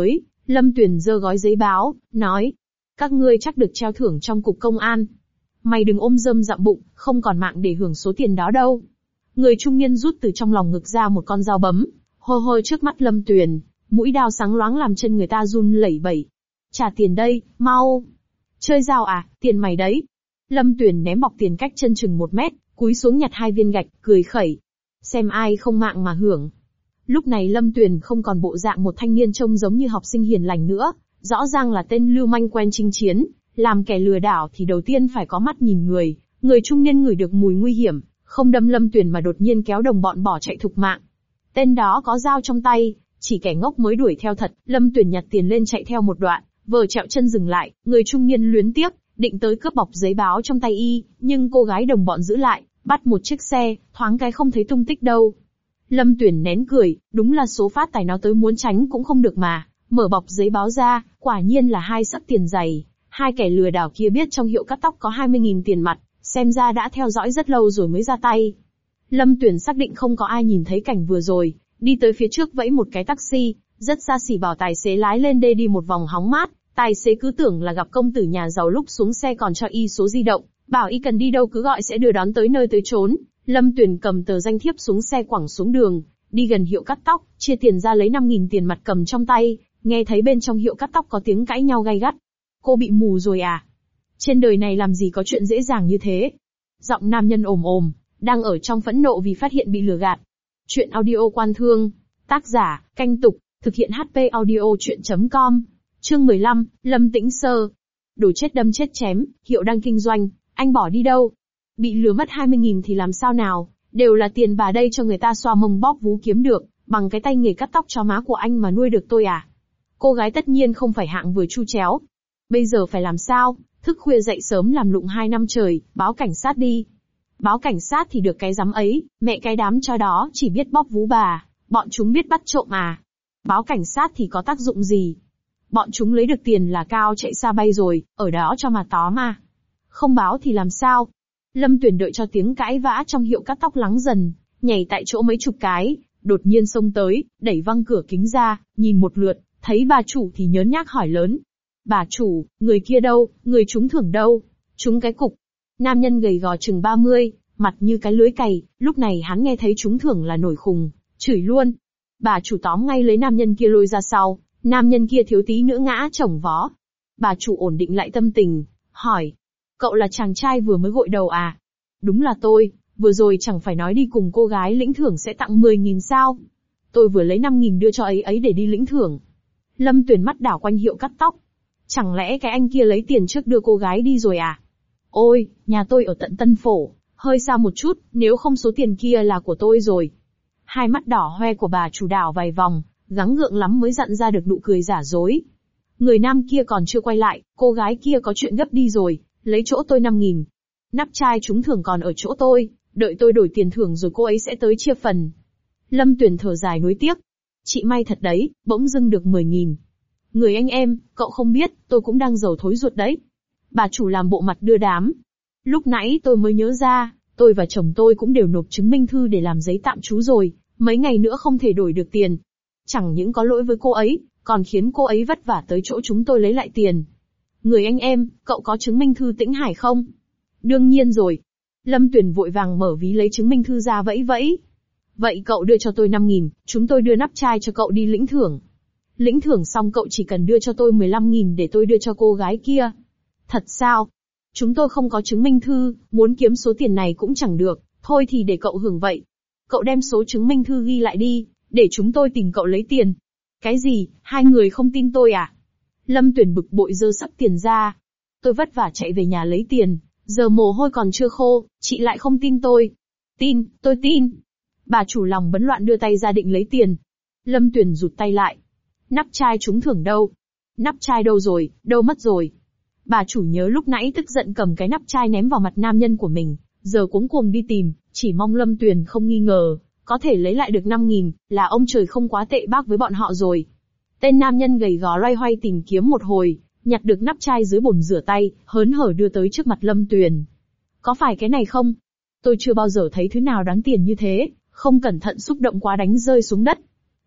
Lâm Tuyền giơ gói giấy báo, nói. Các ngươi chắc được treo thưởng trong cục công an. Mày đừng ôm rơm dặm bụng, không còn mạng để hưởng số tiền đó đâu. Người trung niên rút từ trong lòng ngực ra một con dao bấm, hôi hôi trước mắt Lâm Tuyền, mũi đao sáng loáng làm chân người ta run lẩy bẩy. Trả tiền đây, mau. Chơi dao à, tiền mày đấy. Lâm Tuyền ném bọc tiền cách chân chừng một mét, cúi xuống nhặt hai viên gạch, cười khẩy. Xem ai không mạng mà hưởng. Lúc này Lâm Tuyền không còn bộ dạng một thanh niên trông giống như học sinh hiền lành nữa, rõ ràng là tên lưu manh quen chinh chiến, làm kẻ lừa đảo thì đầu tiên phải có mắt nhìn người, người trung niên ngửi được mùi nguy hiểm, không đâm Lâm Tuyền mà đột nhiên kéo đồng bọn bỏ chạy thục mạng. Tên đó có dao trong tay, chỉ kẻ ngốc mới đuổi theo thật. Lâm Tuyền nhặt tiền lên chạy theo một đoạn, vờ trẹo chân dừng lại, người trung niên luyến tiếc, định tới cướp bọc giấy báo trong tay y, nhưng cô gái đồng bọn giữ lại, bắt một chiếc xe, thoáng cái không thấy tung tích đâu. Lâm Tuyền nén cười, đúng là số phát tài nó tới muốn tránh cũng không được mà, mở bọc giấy báo ra, quả nhiên là hai sấp tiền dày. Hai kẻ lừa đảo kia biết trong hiệu cắt tóc có hai mươi nghìn tiền mặt, xem ra đã theo dõi rất lâu rồi mới ra tay. Lâm Tuyền xác định không có ai nhìn thấy cảnh vừa rồi, đi tới phía trước vẫy một cái taxi, rất xa xỉ bảo tài xế lái lên đây đi một vòng hóng mát. Tài xế cứ tưởng là gặp công tử nhà giàu, lúc xuống xe còn cho y số di động, bảo y cần đi đâu cứ gọi sẽ đưa đón tới nơi tới chốn. Lâm Tuyền cầm tờ danh thiếp xuống xe quẳng xuống đường, đi gần hiệu cắt tóc, chia tiền ra lấy năm nghìn tiền mặt cầm trong tay, nghe thấy bên trong hiệu cắt tóc có tiếng cãi nhau gay gắt. Cô bị mù rồi à? Trên đời này làm gì có chuyện dễ dàng như thế? Giọng nam nhân ồm ồm, đang ở trong phẫn nộ vì phát hiện bị lừa gạt. Chuyện audio Quan Thương, tác giả, Canh Tục, thực hiện hát pê audio chuyện chấm com. Chương mười lăm, Lâm Tĩnh Sơ. Đồ chết đâm chết chém, hiệu đang kinh doanh, anh bỏ đi đâu? Bị lừa mất hai mươi nghìn thì làm sao nào, đều là tiền bà đây cho người ta xoa mông bóp vú kiếm được, bằng cái tay nghề cắt tóc cho má của anh mà nuôi được tôi à? Cô gái tất nhiên không phải hạng vừa chu chéo. Bây giờ phải làm sao? Thức khuya dậy sớm làm lụng hai năm trời, báo cảnh sát đi. Báo cảnh sát thì được cái dám ấy, mẹ cái đám cho đó chỉ biết bóp vú bà, bọn chúng biết bắt trộm à? Báo cảnh sát thì có tác dụng gì? Bọn chúng lấy được tiền là cao chạy xa bay rồi, ở đó cho mà tó mà. Không báo thì làm sao? Lâm Tuyền đợi cho tiếng cãi vã trong hiệu cắt tóc lắng dần, nhảy tại chỗ mấy chục cái, đột nhiên xông tới, đẩy văng cửa kính ra, nhìn một lượt, thấy bà chủ thì nhớn nhác hỏi lớn. Bà chủ, người kia đâu, người trúng thưởng đâu? Trúng cái cục. Nam nhân gầy gò chừng ba mươi, mặt như cái lưới cày, lúc này hắn nghe thấy trúng thưởng là nổi khùng, chửi luôn. Bà chủ tóm ngay lấy nam nhân kia lôi ra sau, nam nhân kia thiếu tí nữa ngã chồng vó. Bà chủ ổn định lại tâm tình, hỏi. Cậu là chàng trai vừa mới gội đầu à? Đúng là tôi, vừa rồi chẳng phải nói đi cùng cô gái lĩnh thưởng sẽ tặng mười nghìn sao? Tôi vừa lấy năm nghìn đưa cho ấy ấy để đi lĩnh thưởng. Lâm Tuyền mắt đảo quanh hiệu cắt tóc. Chẳng lẽ cái anh kia lấy tiền trước đưa cô gái đi rồi à? Ôi, nhà tôi ở tận Tân Phổ, hơi xa một chút, nếu không số tiền kia là của tôi rồi. Hai mắt đỏ hoe của bà chủ đảo vài vòng, gắng gượng lắm mới dặn ra được nụ cười giả dối. Người nam kia còn chưa quay lại, cô gái kia có chuyện gấp đi rồi, lấy chỗ tôi năm nghìn. Nắp chai trúng thưởng còn ở chỗ tôi, đợi tôi đổi tiền thưởng rồi cô ấy sẽ tới chia phần. Lâm Tuyền thở dài nuối tiếc. Chị may thật đấy, bỗng dưng được mười nghìn. Người anh em, cậu không biết, tôi cũng đang giàu thối ruột đấy. Bà chủ làm bộ mặt đưa đám. Lúc nãy tôi mới nhớ ra, tôi và chồng tôi cũng đều nộp chứng minh thư để làm giấy tạm trú rồi, mấy ngày nữa không thể đổi được tiền. Chẳng những có lỗi với cô ấy, còn khiến cô ấy vất vả tới chỗ chúng tôi lấy lại tiền. Người anh em, cậu có chứng minh thư Tĩnh Hải không? Đương nhiên rồi. Lâm Tuyền vội vàng mở ví lấy chứng minh thư ra vẫy vẫy. Vậy cậu đưa cho tôi năm nghìn, chúng tôi đưa nắp chai cho cậu đi lĩnh thưởng. Lĩnh thưởng xong cậu chỉ cần đưa cho tôi mười lăm nghìn để tôi đưa cho cô gái kia. Thật sao? Chúng tôi không có chứng minh thư, muốn kiếm số tiền này cũng chẳng được, thôi thì để cậu hưởng vậy. Cậu đem số chứng minh thư ghi lại đi, để chúng tôi tìm cậu lấy tiền. Cái gì, hai người không tin tôi à? Lâm Tuyền bực bội giơ sắp tiền ra. Tôi vất vả chạy về nhà lấy tiền, giờ mồ hôi còn chưa khô, chị lại không tin tôi. Tin, tôi tin. Bà chủ lòng bấn loạn đưa tay ra định lấy tiền. Lâm Tuyền rụt tay lại. Nắp chai trúng thưởng đâu? Nắp chai đâu rồi, đâu mất rồi? Bà chủ nhớ lúc nãy tức giận cầm cái nắp chai ném vào mặt nam nhân của mình, giờ cuống cuồng đi tìm, chỉ mong Lâm Tuyền không nghi ngờ, có thể lấy lại được năm nghìn, là ông trời không quá tệ bác với bọn họ rồi. Tên nam nhân gầy gò loay hoay tìm kiếm một hồi, nhặt được nắp chai dưới bồn rửa tay, hớn hở đưa tới trước mặt Lâm Tuyền. Có phải cái này không? Tôi chưa bao giờ thấy thứ nào đáng tiền như thế, không cẩn thận xúc động quá đánh rơi xuống đất.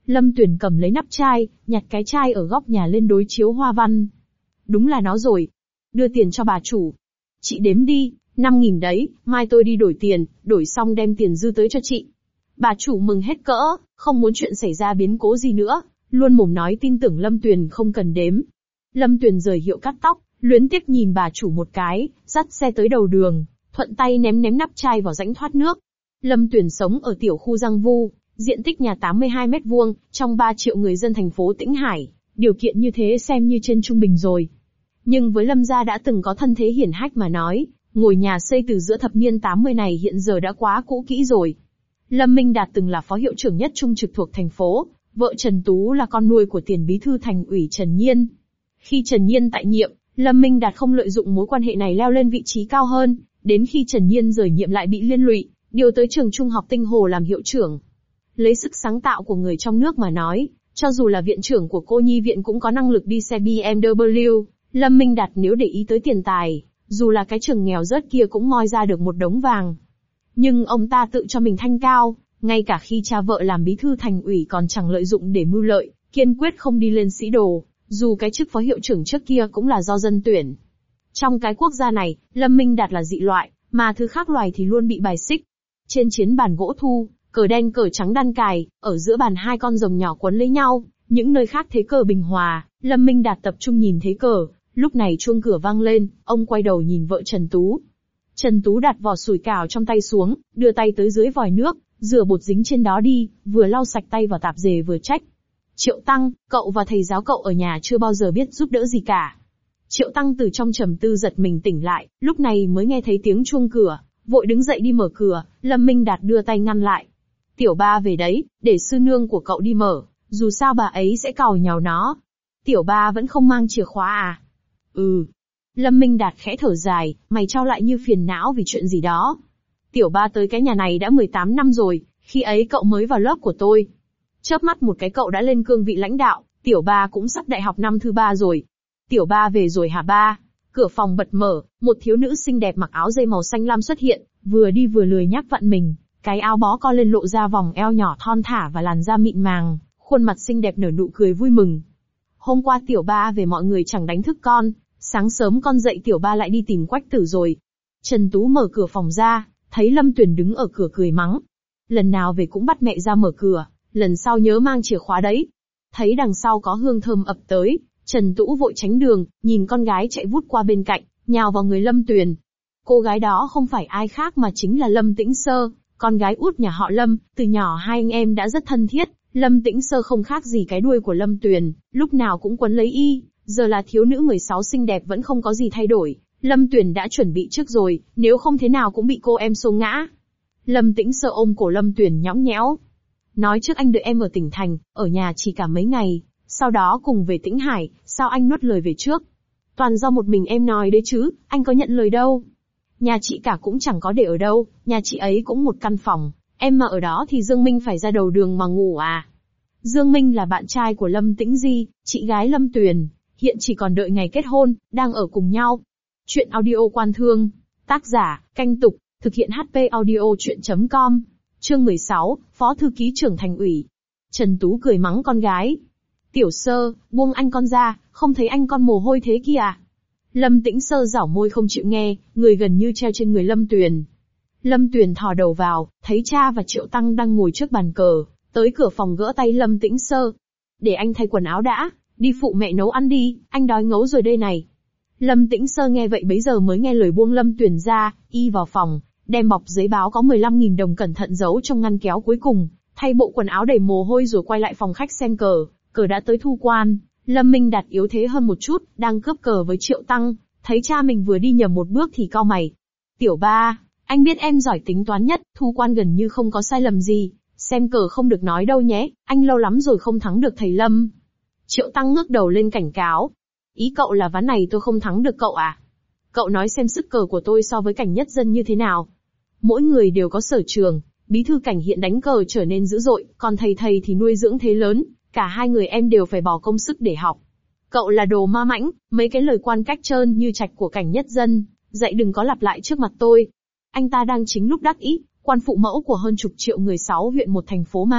Lâm Tuyền cầm lấy nắp chai, nhặt cái chai ở góc nhà lên đối chiếu hoa văn. Đúng là nó rồi. Đưa tiền cho bà chủ. Chị đếm đi, năm nghìn đấy, mai tôi đi đổi tiền, đổi xong đem tiền dư tới cho chị. Bà chủ mừng hết cỡ, không muốn chuyện xảy ra biến cố gì nữa, luôn mồm nói tin tưởng Lâm Tuyền không cần đếm. Lâm Tuyền rời hiệu cắt tóc, luyến tiếc nhìn bà chủ một cái, dắt xe tới đầu đường, thuận tay ném ném nắp chai vào rãnh thoát nước. Lâm Tuyền sống ở tiểu khu Giang Vu, diện tích nhà tám mươi hai mét vuông, trong ba triệu người dân thành phố Tĩnh Hải, điều kiện như thế xem như trên trung bình rồi. Nhưng với Lâm gia đã từng có thân thế hiển hách mà nói, ngôi nhà xây từ giữa thập niên tám mươi này hiện giờ đã quá cũ kỹ rồi. Lâm Minh Đạt từng là phó hiệu trưởng nhất trung trực thuộc thành phố, vợ Trần Tú là con nuôi của tiền bí thư thành ủy Trần Nhiên. Khi Trần Nhiên tại nhiệm, Lâm Minh Đạt không lợi dụng mối quan hệ này leo lên vị trí cao hơn, đến khi Trần Nhiên rời nhiệm lại bị liên lụy, điều tới trường trung học Tinh Hồ làm hiệu trưởng. Lấy sức sáng tạo của người trong nước mà nói, cho dù là viện trưởng của cô nhi viện cũng có năng lực đi xe bê em vê, Lâm Minh Đạt nếu để ý tới tiền tài, dù là cái trường nghèo rớt kia cũng moi ra được một đống vàng. Nhưng ông ta tự cho mình thanh cao, ngay cả khi cha vợ làm bí thư thành ủy còn chẳng lợi dụng để mưu lợi, kiên quyết không đi lên sĩ đồ, dù cái chức phó hiệu trưởng trước kia cũng là do dân tuyển. Trong cái quốc gia này, Lâm Minh Đạt là dị loại, mà thứ khác loài thì luôn bị bài xích. Trên chiến bàn gỗ thu, cờ đen cờ trắng đan cài, ở giữa bàn hai con rồng nhỏ quấn lấy nhau, những nơi khác thế cờ bình hòa, Lâm Minh Đạt tập trung nhìn thế cờ. Lúc này chuông cửa vang lên, ông quay đầu nhìn vợ Trần Tú. Trần Tú đặt vỏ sủi cảo trong tay xuống, đưa tay tới dưới vòi nước, rửa bột dính trên đó đi, vừa lau sạch tay vào tạp dề vừa trách. Triệu Tăng, cậu và thầy giáo cậu ở nhà chưa bao giờ biết giúp đỡ gì cả. Triệu Tăng từ trong trầm tư giật mình tỉnh lại, lúc này mới nghe thấy tiếng chuông cửa, vội đứng dậy đi mở cửa, Lâm Minh Đạt đưa tay ngăn lại. Tiểu ba về đấy, để sư nương của cậu đi mở, dù sao bà ấy sẽ càu nhàu nó. Tiểu ba vẫn không mang chìa khóa à? Ừ. Lâm Minh Đạt khẽ thở dài, mày trao lại như phiền não vì chuyện gì đó. Tiểu ba tới cái nhà này đã mười tám năm rồi, khi ấy cậu mới vào lớp của tôi. Chớp mắt một cái cậu đã lên cương vị lãnh đạo, tiểu ba cũng sắp đại học năm thứ ba rồi. Tiểu ba về rồi hả ba? Cửa phòng bật mở, một thiếu nữ xinh đẹp mặc áo dây màu xanh lam xuất hiện, vừa đi vừa lười nhác vặn mình, cái áo bó co lên lộ ra vòng eo nhỏ thon thả và làn da mịn màng, khuôn mặt xinh đẹp nở nụ cười vui mừng. Hôm qua tiểu ba về mọi người chẳng đánh thức con, sáng sớm con dậy tiểu ba lại đi tìm Quách Tử rồi. Trần Tú mở cửa phòng ra, thấy Lâm Tuyền đứng ở cửa cười mắng. Lần nào về cũng bắt mẹ ra mở cửa, lần sau nhớ mang chìa khóa đấy. Thấy đằng sau có hương thơm ập tới, Trần Tú vội tránh đường, nhìn con gái chạy vút qua bên cạnh, nhào vào người Lâm Tuyền. Cô gái đó không phải ai khác mà chính là Lâm Tĩnh Sơ, con gái út nhà họ Lâm, từ nhỏ hai anh em đã rất thân thiết. Lâm Tĩnh Sơ không khác gì cái đuôi của Lâm Tuyền, lúc nào cũng quấn lấy y, giờ là thiếu nữ mười sáu xinh đẹp vẫn không có gì thay đổi. Lâm Tuyền đã chuẩn bị trước rồi, nếu không thế nào cũng bị cô em xô ngã. Lâm Tĩnh Sơ ôm cổ Lâm Tuyền nhõng nhẽo. Nói trước anh đợi em ở tỉnh thành, ở nhà chỉ cả mấy ngày, sau đó cùng về Tĩnh Hải, sao anh nuốt lời về trước? Toàn do một mình em nói đấy chứ, anh có nhận lời đâu. Nhà chị cả cũng chẳng có để ở đâu, nhà chị ấy cũng một căn phòng, em mà ở đó thì Dương Minh phải ra đầu đường mà ngủ à. Dương Minh là bạn trai của Lâm Tĩnh Di, chị gái Lâm Tuyền, hiện chỉ còn đợi ngày kết hôn, đang ở cùng nhau. Chuyện audio Quan Thương, tác giả, Canh Tục, thực hiện hát pê audio chuyện chấm com, chương mười sáu, Phó Thư ký trưởng Thành ủy. Trần Tú cười mắng con gái. Tiểu Sơ, buông anh con ra, không thấy anh con mồ hôi thế kia à? Lâm Tĩnh Sơ giảo môi không chịu nghe, người gần như treo trên người Lâm Tuyền. Lâm Tuyền thò đầu vào, thấy cha và Triệu Tăng đang ngồi trước bàn cờ, tới cửa phòng gỡ tay Lâm Tĩnh Sơ. Để anh thay quần áo đã, đi phụ mẹ nấu ăn đi, anh đói ngấu rồi đây này. Lâm Tĩnh Sơ nghe vậy bấy giờ mới nghe lời buông Lâm Tuyền ra, y vào phòng, đem bọc giấy báo có mười lăm nghìn đồng cẩn thận giấu trong ngăn kéo cuối cùng, thay bộ quần áo đầy mồ hôi rồi quay lại phòng khách xem cờ, cờ đã tới thu quan. Lâm Minh Đạt yếu thế hơn một chút, đang cướp cờ với Triệu Tăng, thấy cha mình vừa đi nhầm một bước thì cau mày. Tiểu ba, anh biết em giỏi tính toán nhất, thu quan gần như không có sai lầm gì, xem cờ không được nói đâu nhé, anh lâu lắm rồi không thắng được thầy Lâm. Triệu Tăng ngước đầu lên cảnh cáo. Ý cậu là ván này tôi không thắng được cậu à? Cậu nói xem sức cờ của tôi so với Cảnh Nhất Dân như thế nào? Mỗi người đều có sở trường, bí thư Cảnh hiện đánh cờ trở nên dữ dội, còn thầy thầy thì nuôi dưỡng thế lớn, cả hai người em đều phải bỏ công sức để học. Cậu là đồ ma mãnh, mấy cái lời quan cách trơn như trạch của Cảnh Nhất Dân, dạy đừng có lặp lại trước mặt tôi. Anh ta đang chính lúc đắc ý, quan phụ mẫu của hơn chục triệu người sáu huyện một thành phố mà,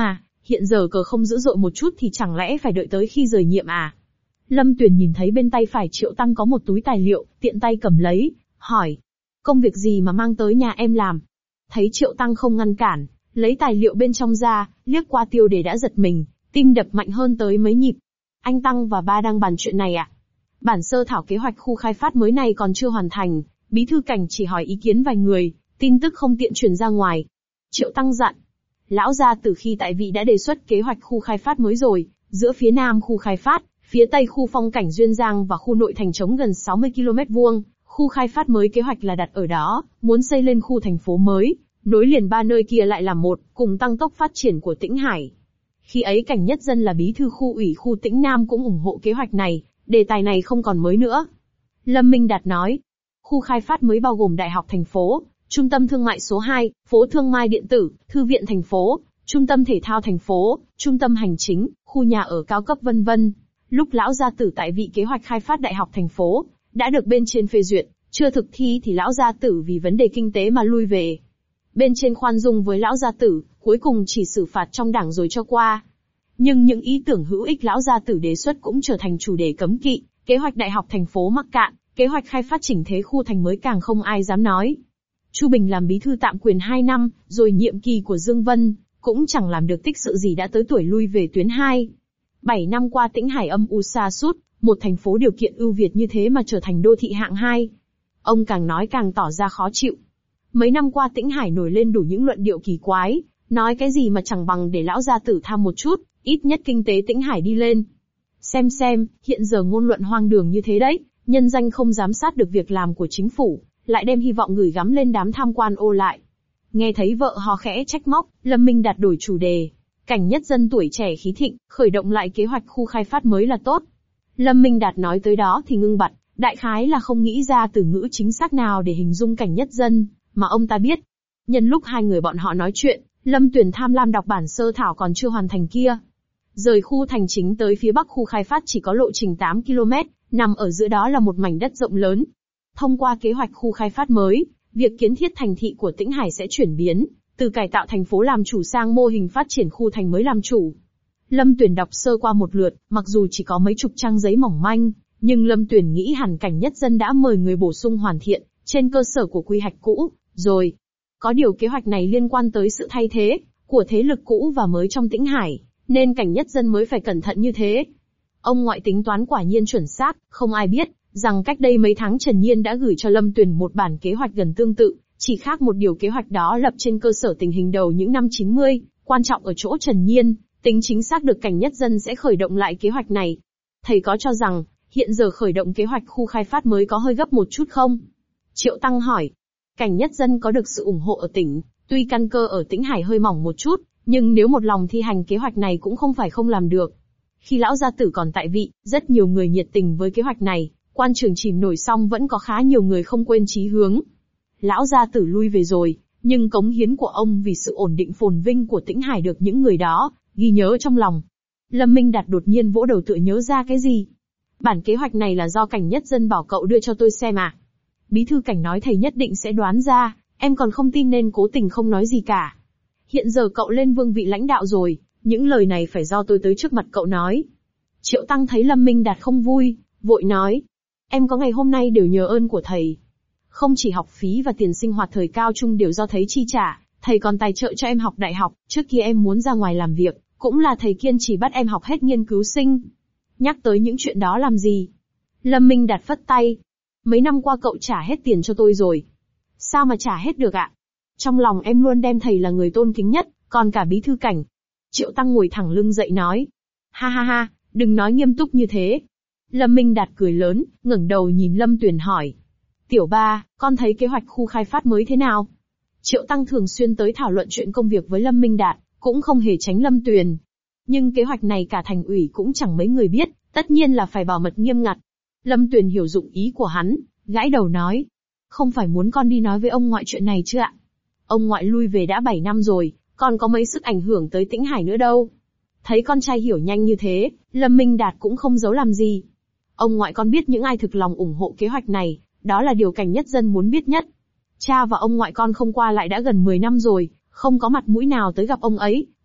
hiện giờ cờ không dữ dội một chút thì chẳng lẽ phải đợi tới khi rời nhiệm à? Lâm Tuyền nhìn thấy bên tay phải Triệu Tăng có một túi tài liệu, tiện tay cầm lấy, hỏi. Công việc gì mà mang tới nhà em làm? Thấy Triệu Tăng không ngăn cản, lấy tài liệu bên trong ra, liếc qua tiêu đề đã giật mình, tim đập mạnh hơn tới mấy nhịp. Anh Tăng và ba đang bàn chuyện này à? Bản sơ thảo kế hoạch khu khai phát mới này còn chưa hoàn thành, Bí thư Cảnh chỉ hỏi ý kiến vài người, tin tức không tiện truyền ra ngoài. Triệu Tăng dặn. Lão gia từ khi tại vị đã đề xuất kế hoạch khu khai phát mới rồi, giữa phía nam khu khai phát, phía tây khu phong cảnh Duyên Giang và khu nội thành trống gần sáu mươi ki lô mét vuông, khu khai phát mới kế hoạch là đặt ở đó, muốn xây lên khu thành phố mới, nối liền ba nơi kia lại làm một, cùng tăng tốc phát triển của Tĩnh Hải. Khi ấy Cảnh Nhất Dân là bí thư khu ủy khu Tĩnh Nam cũng ủng hộ kế hoạch này, đề tài này không còn mới nữa. Lâm Minh Đạt nói, khu khai phát mới bao gồm đại học thành phố, trung tâm thương mại số hai, phố thương mại điện tử, thư viện thành phố, trung tâm thể thao thành phố, trung tâm hành chính, khu nhà ở cao cấp vân vân. Lúc lão gia tử tại vị kế hoạch khai phát đại học thành phố, đã được bên trên phê duyệt, chưa thực thi thì lão gia tử vì vấn đề kinh tế mà lui về. Bên trên khoan dung với lão gia tử, cuối cùng chỉ xử phạt trong đảng rồi cho qua. Nhưng những ý tưởng hữu ích lão gia tử đề xuất cũng trở thành chủ đề cấm kỵ, kế hoạch đại học thành phố mắc cạn, kế hoạch khai phát chỉnh thế khu thành mới càng không ai dám nói. Chu Bình làm bí thư tạm quyền hai năm, rồi nhiệm kỳ của Dương Vân, cũng chẳng làm được tích sự gì đã tới tuổi lui về tuyến hai. Bảy năm qua Tĩnh Hải âm u sa sút, một thành phố điều kiện ưu việt như thế mà trở thành đô thị hạng hai. Ông càng nói càng tỏ ra khó chịu. Mấy năm qua Tĩnh Hải nổi lên đủ những luận điệu kỳ quái, nói cái gì mà chẳng bằng để lão gia tử tham một chút, ít nhất kinh tế Tĩnh Hải đi lên. Xem xem, hiện giờ ngôn luận hoang đường như thế đấy, nhân danh không giám sát được việc làm của chính phủ, lại đem hy vọng gửi gắm lên đám tham quan ô lại. Nghe thấy vợ ho khẽ trách móc, Lâm Minh Đạt đổi chủ đề. Cảnh Nhất Dân tuổi trẻ khí thịnh, khởi động lại kế hoạch khu khai phát mới là tốt. Lâm Minh Đạt nói tới đó thì ngưng bặt, đại khái là không nghĩ ra từ ngữ chính xác nào để hình dung Cảnh Nhất Dân, mà ông ta biết. Nhân lúc hai người bọn họ nói chuyện, Lâm Tuyền tham lam đọc bản sơ thảo còn chưa hoàn thành kia. Rời khu thành chính tới phía bắc khu khai phát chỉ có lộ trình tám ki lô mét, nằm ở giữa đó là một mảnh đất rộng lớn. Thông qua kế hoạch khu khai phát mới, việc kiến thiết thành thị của Tĩnh Hải sẽ chuyển biến, từ cải tạo thành phố làm chủ sang mô hình phát triển khu thành mới làm chủ. Lâm Tuyền đọc sơ qua một lượt, mặc dù chỉ có mấy chục trang giấy mỏng manh, nhưng Lâm Tuyền nghĩ hẳn Cảnh Nhất Dân đã mời người bổ sung hoàn thiện, trên cơ sở của quy hoạch cũ, rồi. Có điều kế hoạch này liên quan tới sự thay thế, của thế lực cũ và mới trong Tĩnh Hải, nên Cảnh Nhất Dân mới phải cẩn thận như thế. Ông ngoại tính toán quả nhiên chuẩn xác, không ai biết, rằng cách đây mấy tháng Trần Nhiên đã gửi cho Lâm Tuyền một bản kế hoạch gần tương tự, chỉ khác một điều kế hoạch đó lập trên cơ sở tình hình đầu những năm chín mươi, quan trọng ở chỗ Trần Nhiên, tính chính xác được Cảnh Nhất Dân sẽ khởi động lại kế hoạch này. Thầy có cho rằng, hiện giờ khởi động kế hoạch khu khai phát mới có hơi gấp một chút không? Triệu Tăng hỏi. Cảnh Nhất Dân có được sự ủng hộ ở tỉnh, tuy căn cơ ở Tĩnh Hải hơi mỏng một chút, nhưng nếu một lòng thi hành kế hoạch này cũng không phải không làm được. Khi lão gia tử còn tại vị, rất nhiều người nhiệt tình với kế hoạch này, quan trường chìm nổi xong vẫn có khá nhiều người không quên chí hướng. Lão gia tử lui về rồi, nhưng cống hiến của ông vì sự ổn định phồn vinh của Tĩnh Hải được những người đó ghi nhớ trong lòng. Lâm Minh Đạt đột nhiên vỗ đầu tựa nhớ ra cái gì. Bản kế hoạch này là do Cảnh Nhất Dân bảo cậu đưa cho tôi xem à? Bí thư Cảnh nói thầy nhất định sẽ đoán ra, em còn không tin nên cố tình không nói gì cả. Hiện giờ cậu lên vương vị lãnh đạo rồi, những lời này phải do tôi tới trước mặt cậu nói. Triệu Tăng thấy Lâm Minh Đạt không vui, vội nói. Em có ngày hôm nay đều nhờ ơn của thầy. Không chỉ học phí và tiền sinh hoạt thời cao trung đều do thầy chi trả, thầy còn tài trợ cho em học đại học, trước kia em muốn ra ngoài làm việc, cũng là thầy kiên trì bắt em học hết nghiên cứu sinh. Nhắc tới những chuyện đó làm gì? Lâm Minh Đạt phất tay. Mấy năm qua cậu trả hết tiền cho tôi rồi. Sao mà trả hết được ạ? Trong lòng em luôn đem thầy là người tôn kính nhất, còn cả bí thư Cảnh. Triệu Tăng ngồi thẳng lưng dậy nói. Ha ha ha, đừng nói nghiêm túc như thế. Lâm Minh Đạt cười lớn, ngẩng đầu nhìn Lâm Tuyền hỏi. Tiểu ba, con thấy kế hoạch khu khai phát mới thế nào? Triệu Tăng thường xuyên tới thảo luận chuyện công việc với Lâm Minh Đạt, cũng không hề tránh Lâm Tuyền. Nhưng kế hoạch này cả thành ủy cũng chẳng mấy người biết, tất nhiên là phải bảo mật nghiêm ngặt. Lâm Tuyền hiểu dụng ý của hắn, gãi đầu nói. Không phải muốn con đi nói với ông ngoại chuyện này chứ ạ? Ông ngoại lui về đã bảy năm rồi, còn có mấy sức ảnh hưởng tới Tĩnh Hải nữa đâu. Thấy con trai hiểu nhanh như thế, Lâm Minh Đạt cũng không giấu làm gì. Ông ngoại con biết những ai thực lòng ủng hộ kế hoạch này, đó là điều Cảnh Nhất Dân muốn biết nhất. Cha và ông ngoại con không qua lại đã gần mười năm rồi, không có mặt mũi nào tới gặp ông ấy,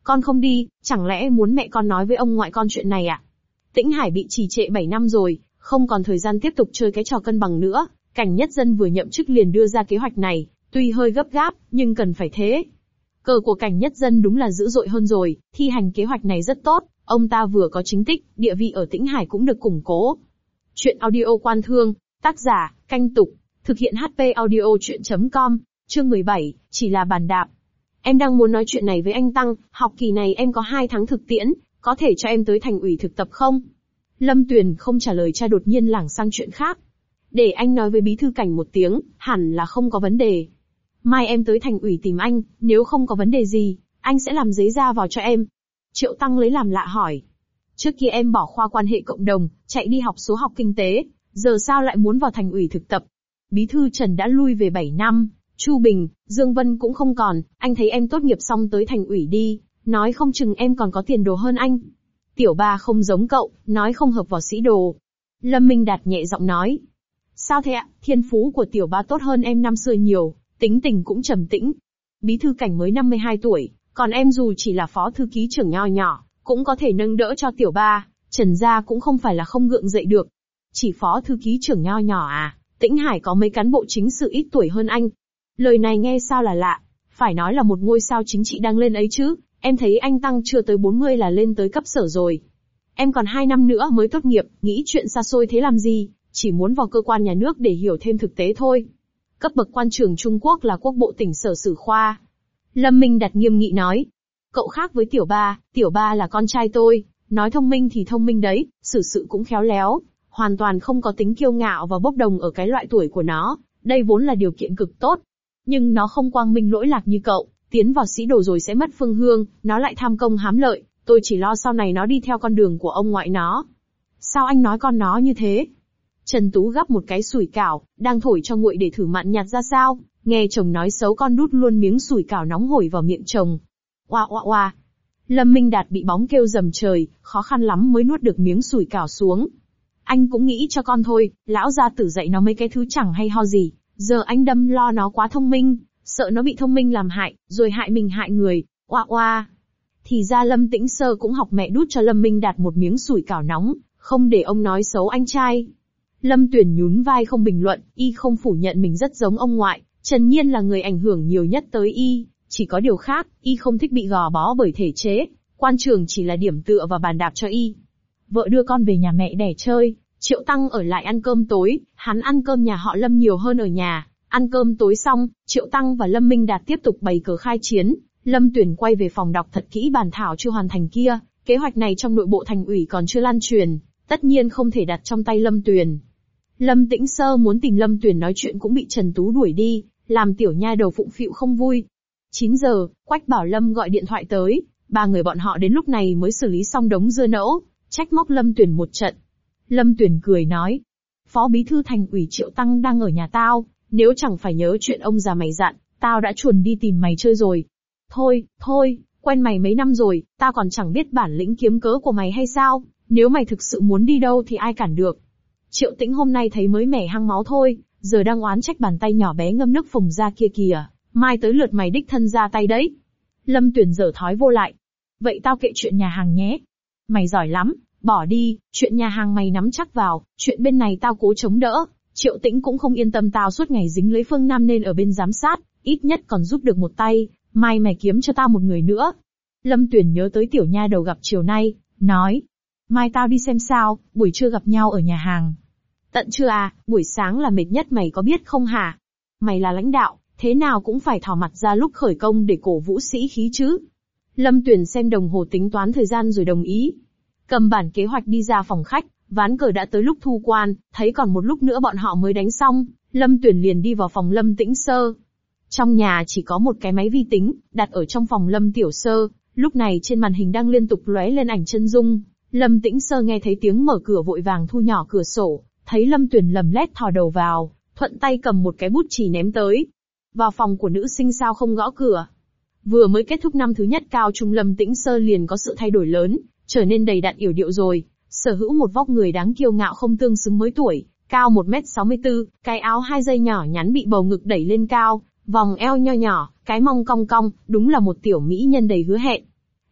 Con không đi, chẳng lẽ muốn mẹ con nói với ông ngoại con chuyện này à? Tĩnh Hải bị trì trệ bảy năm rồi, không còn thời gian tiếp tục chơi cái trò cân bằng nữa. Cảnh Nhất Dân vừa nhậm chức liền đưa ra kế hoạch này, tuy hơi gấp gáp, nhưng cần phải thế. Cờ của Cảnh Nhất Dân đúng là dữ dội hơn rồi, thi hành kế hoạch này rất tốt, ông ta vừa có chính tích, địa vị ở Tĩnh Hải cũng được củng cố. Chuyện audio Quan Thương, tác giả, Canh Tục, thực hiện hát pê audio chuyện chấm com, chương mười bảy, chỉ là bàn đạp. Em đang muốn nói chuyện này với anh Tăng, học kỳ này em có hai tháng thực tiễn, có thể cho em tới thành ủy thực tập không? Lâm Tuyền không trả lời cha đột nhiên lảng sang chuyện khác. Để anh nói với bí thư Cảnh một tiếng, hẳn là không có vấn đề. Mai em tới thành ủy tìm anh, nếu không có vấn đề gì, anh sẽ làm giấy ra vào cho em. Triệu Tăng lấy làm lạ hỏi. Trước kia em bỏ khoa quan hệ cộng đồng, chạy đi học số học kinh tế, giờ sao lại muốn vào thành ủy thực tập? Bí thư Trần đã lui về bảy năm, Chu Bình, Dương Vân cũng không còn, anh thấy em tốt nghiệp xong tới thành ủy đi, nói không chừng em còn có tiền đồ hơn anh. Tiểu Ba không giống cậu, nói không hợp vào sĩ đồ. Lâm Minh Đạt nhẹ giọng nói. Sao thế ạ, thiên phú của Tiểu Ba tốt hơn em năm xưa nhiều, tính tình cũng trầm tĩnh. Bí thư Cảnh mới năm mươi hai tuổi, còn em dù chỉ là phó thư ký trưởng nho nhỏ, cũng có thể nâng đỡ cho Tiểu Ba, Trần gia cũng không phải là không gượng dậy được. Chỉ phó thư ký trưởng nho nhỏ à, Tĩnh Hải có mấy cán bộ chính sự ít tuổi hơn anh. Lời này nghe sao là lạ, phải nói là một ngôi sao chính trị đang lên ấy chứ, em thấy anh Tăng chưa tới bốn mươi là lên tới cấp sở rồi. Em còn hai năm nữa mới tốt nghiệp, nghĩ chuyện xa xôi thế làm gì, chỉ muốn vào cơ quan nhà nước để hiểu thêm thực tế thôi. Cấp bậc quan trường Trung Quốc là quốc bộ tỉnh sở sử khoa. Lâm Minh Đạt nghiêm nghị nói. Cậu khác với Tiểu Ba, Tiểu Ba là con trai tôi, nói thông minh thì thông minh đấy, xử sự cũng khéo léo, hoàn toàn không có tính kiêu ngạo và bốc đồng ở cái loại tuổi của nó, đây vốn là điều kiện cực tốt. Nhưng nó không quang minh lỗi lạc như cậu, tiến vào sĩ đồ rồi sẽ mất phương hướng, nó lại tham công hám lợi, tôi chỉ lo sau này nó đi theo con đường của ông ngoại nó. Sao anh nói con nó như thế? Trần Tú gắp một cái sủi cảo, đang thổi cho nguội để thử mặn nhạt ra sao, nghe chồng nói xấu con đút luôn miếng sủi cảo nóng hổi vào miệng chồng. Oa oa oa. Lâm Minh Đạt bị bóng kêu rầm trời, khó khăn lắm mới nuốt được miếng sủi cảo xuống. Anh cũng nghĩ cho con thôi, lão gia tử dạy nó mấy cái thứ chẳng hay ho gì, giờ anh đâm lo nó quá thông minh, sợ nó bị thông minh làm hại, rồi hại mình hại người. Oa oa. Thì ra Lâm Tĩnh Sơ cũng học mẹ đút cho Lâm Minh Đạt một miếng sủi cảo nóng, không để ông nói xấu anh trai. Lâm Tuyền nhún vai không bình luận, y không phủ nhận mình rất giống ông ngoại, Trần Nhiên là người ảnh hưởng nhiều nhất tới y, chỉ có điều khác, y không thích bị gò bó bởi thể chế, quan trường chỉ là điểm tựa và bàn đạp cho y. Vợ đưa con về nhà mẹ đẻ chơi, Triệu Tăng ở lại ăn cơm tối, hắn ăn cơm nhà họ Lâm nhiều hơn ở nhà. Ăn cơm tối xong, Triệu Tăng và Lâm Minh Đạt tiếp tục bày cờ khai chiến, Lâm Tuyền quay về phòng đọc thật kỹ bản thảo chưa hoàn thành kia, kế hoạch này trong nội bộ thành ủy còn chưa lan truyền, tất nhiên không thể đặt trong tay Lâm Tuyền. Lâm Tĩnh Sơ muốn tìm Lâm Tuyền nói chuyện cũng bị Trần Tú đuổi đi, làm tiểu nha đầu phụng phịu không vui. chín giờ, Quách Bảo Lâm gọi điện thoại tới, ba người bọn họ đến lúc này mới xử lý xong đống dưa nẫu, trách móc Lâm Tuyền một trận. Lâm Tuyền cười nói, Phó Bí thư Thành ủy Triệu Tăng đang ở nhà tao, nếu chẳng phải nhớ chuyện ông già mày dặn, tao đã chuồn đi tìm mày chơi rồi. Thôi, thôi, quen mày mấy năm rồi, tao còn chẳng biết bản lĩnh kiếm cớ của mày hay sao, nếu mày thực sự muốn đi đâu thì ai cản được. Triệu Tĩnh hôm nay thấy mới mẻ hăng máu thôi, giờ đang oán trách bàn tay nhỏ bé ngâm nước phồng ra kia kìa, mai tới lượt mày đích thân ra tay đấy. Lâm Tuyền dở thói vô lại. Vậy tao kệ chuyện nhà hàng nhé. Mày giỏi lắm, bỏ đi, chuyện nhà hàng mày nắm chắc vào, chuyện bên này tao cố chống đỡ. Triệu Tĩnh cũng không yên tâm tao suốt ngày dính lấy Phương Nam nên ở bên giám sát, ít nhất còn giúp được một tay, mai mày kiếm cho tao một người nữa. Lâm Tuyền nhớ tới tiểu nha đầu gặp chiều nay, nói, mai tao đi xem sao, buổi trưa gặp nhau ở nhà hàng. Tận trưa à, buổi sáng là mệt nhất mày có biết không hả? Mày là lãnh đạo, thế nào cũng phải thò mặt ra lúc khởi công để cổ vũ sĩ khí chứ. Lâm Tuyền xem đồng hồ tính toán thời gian rồi đồng ý. Cầm bản kế hoạch đi ra phòng khách, ván cờ đã tới lúc thu quan, thấy còn một lúc nữa bọn họ mới đánh xong, Lâm Tuyền liền đi vào phòng Lâm Tĩnh Sơ. Trong nhà chỉ có một cái máy vi tính, đặt ở trong phòng Lâm Tiểu Sơ, lúc này trên màn hình đang liên tục lóe lên ảnh chân dung. Lâm Tĩnh Sơ nghe thấy tiếng mở cửa vội vàng thu nhỏ cửa sổ, thấy Lâm Tuyền lầm lét thò đầu vào, thuận tay cầm một cái bút chì ném tới. Vào phòng của nữ sinh sao không gõ cửa? Vừa mới kết thúc năm thứ nhất cao trung Lâm Tĩnh Sơ liền có sự thay đổi lớn, trở nên đầy đặn yểu điệu rồi, sở hữu một vóc người đáng kiêu ngạo không tương xứng mới tuổi, cao một mét sáu mươi tư, cái áo hai dây nhỏ nhắn bị bầu ngực đẩy lên cao, vòng eo nho nhỏ, cái mông cong cong, đúng là một tiểu mỹ nhân đầy hứa hẹn.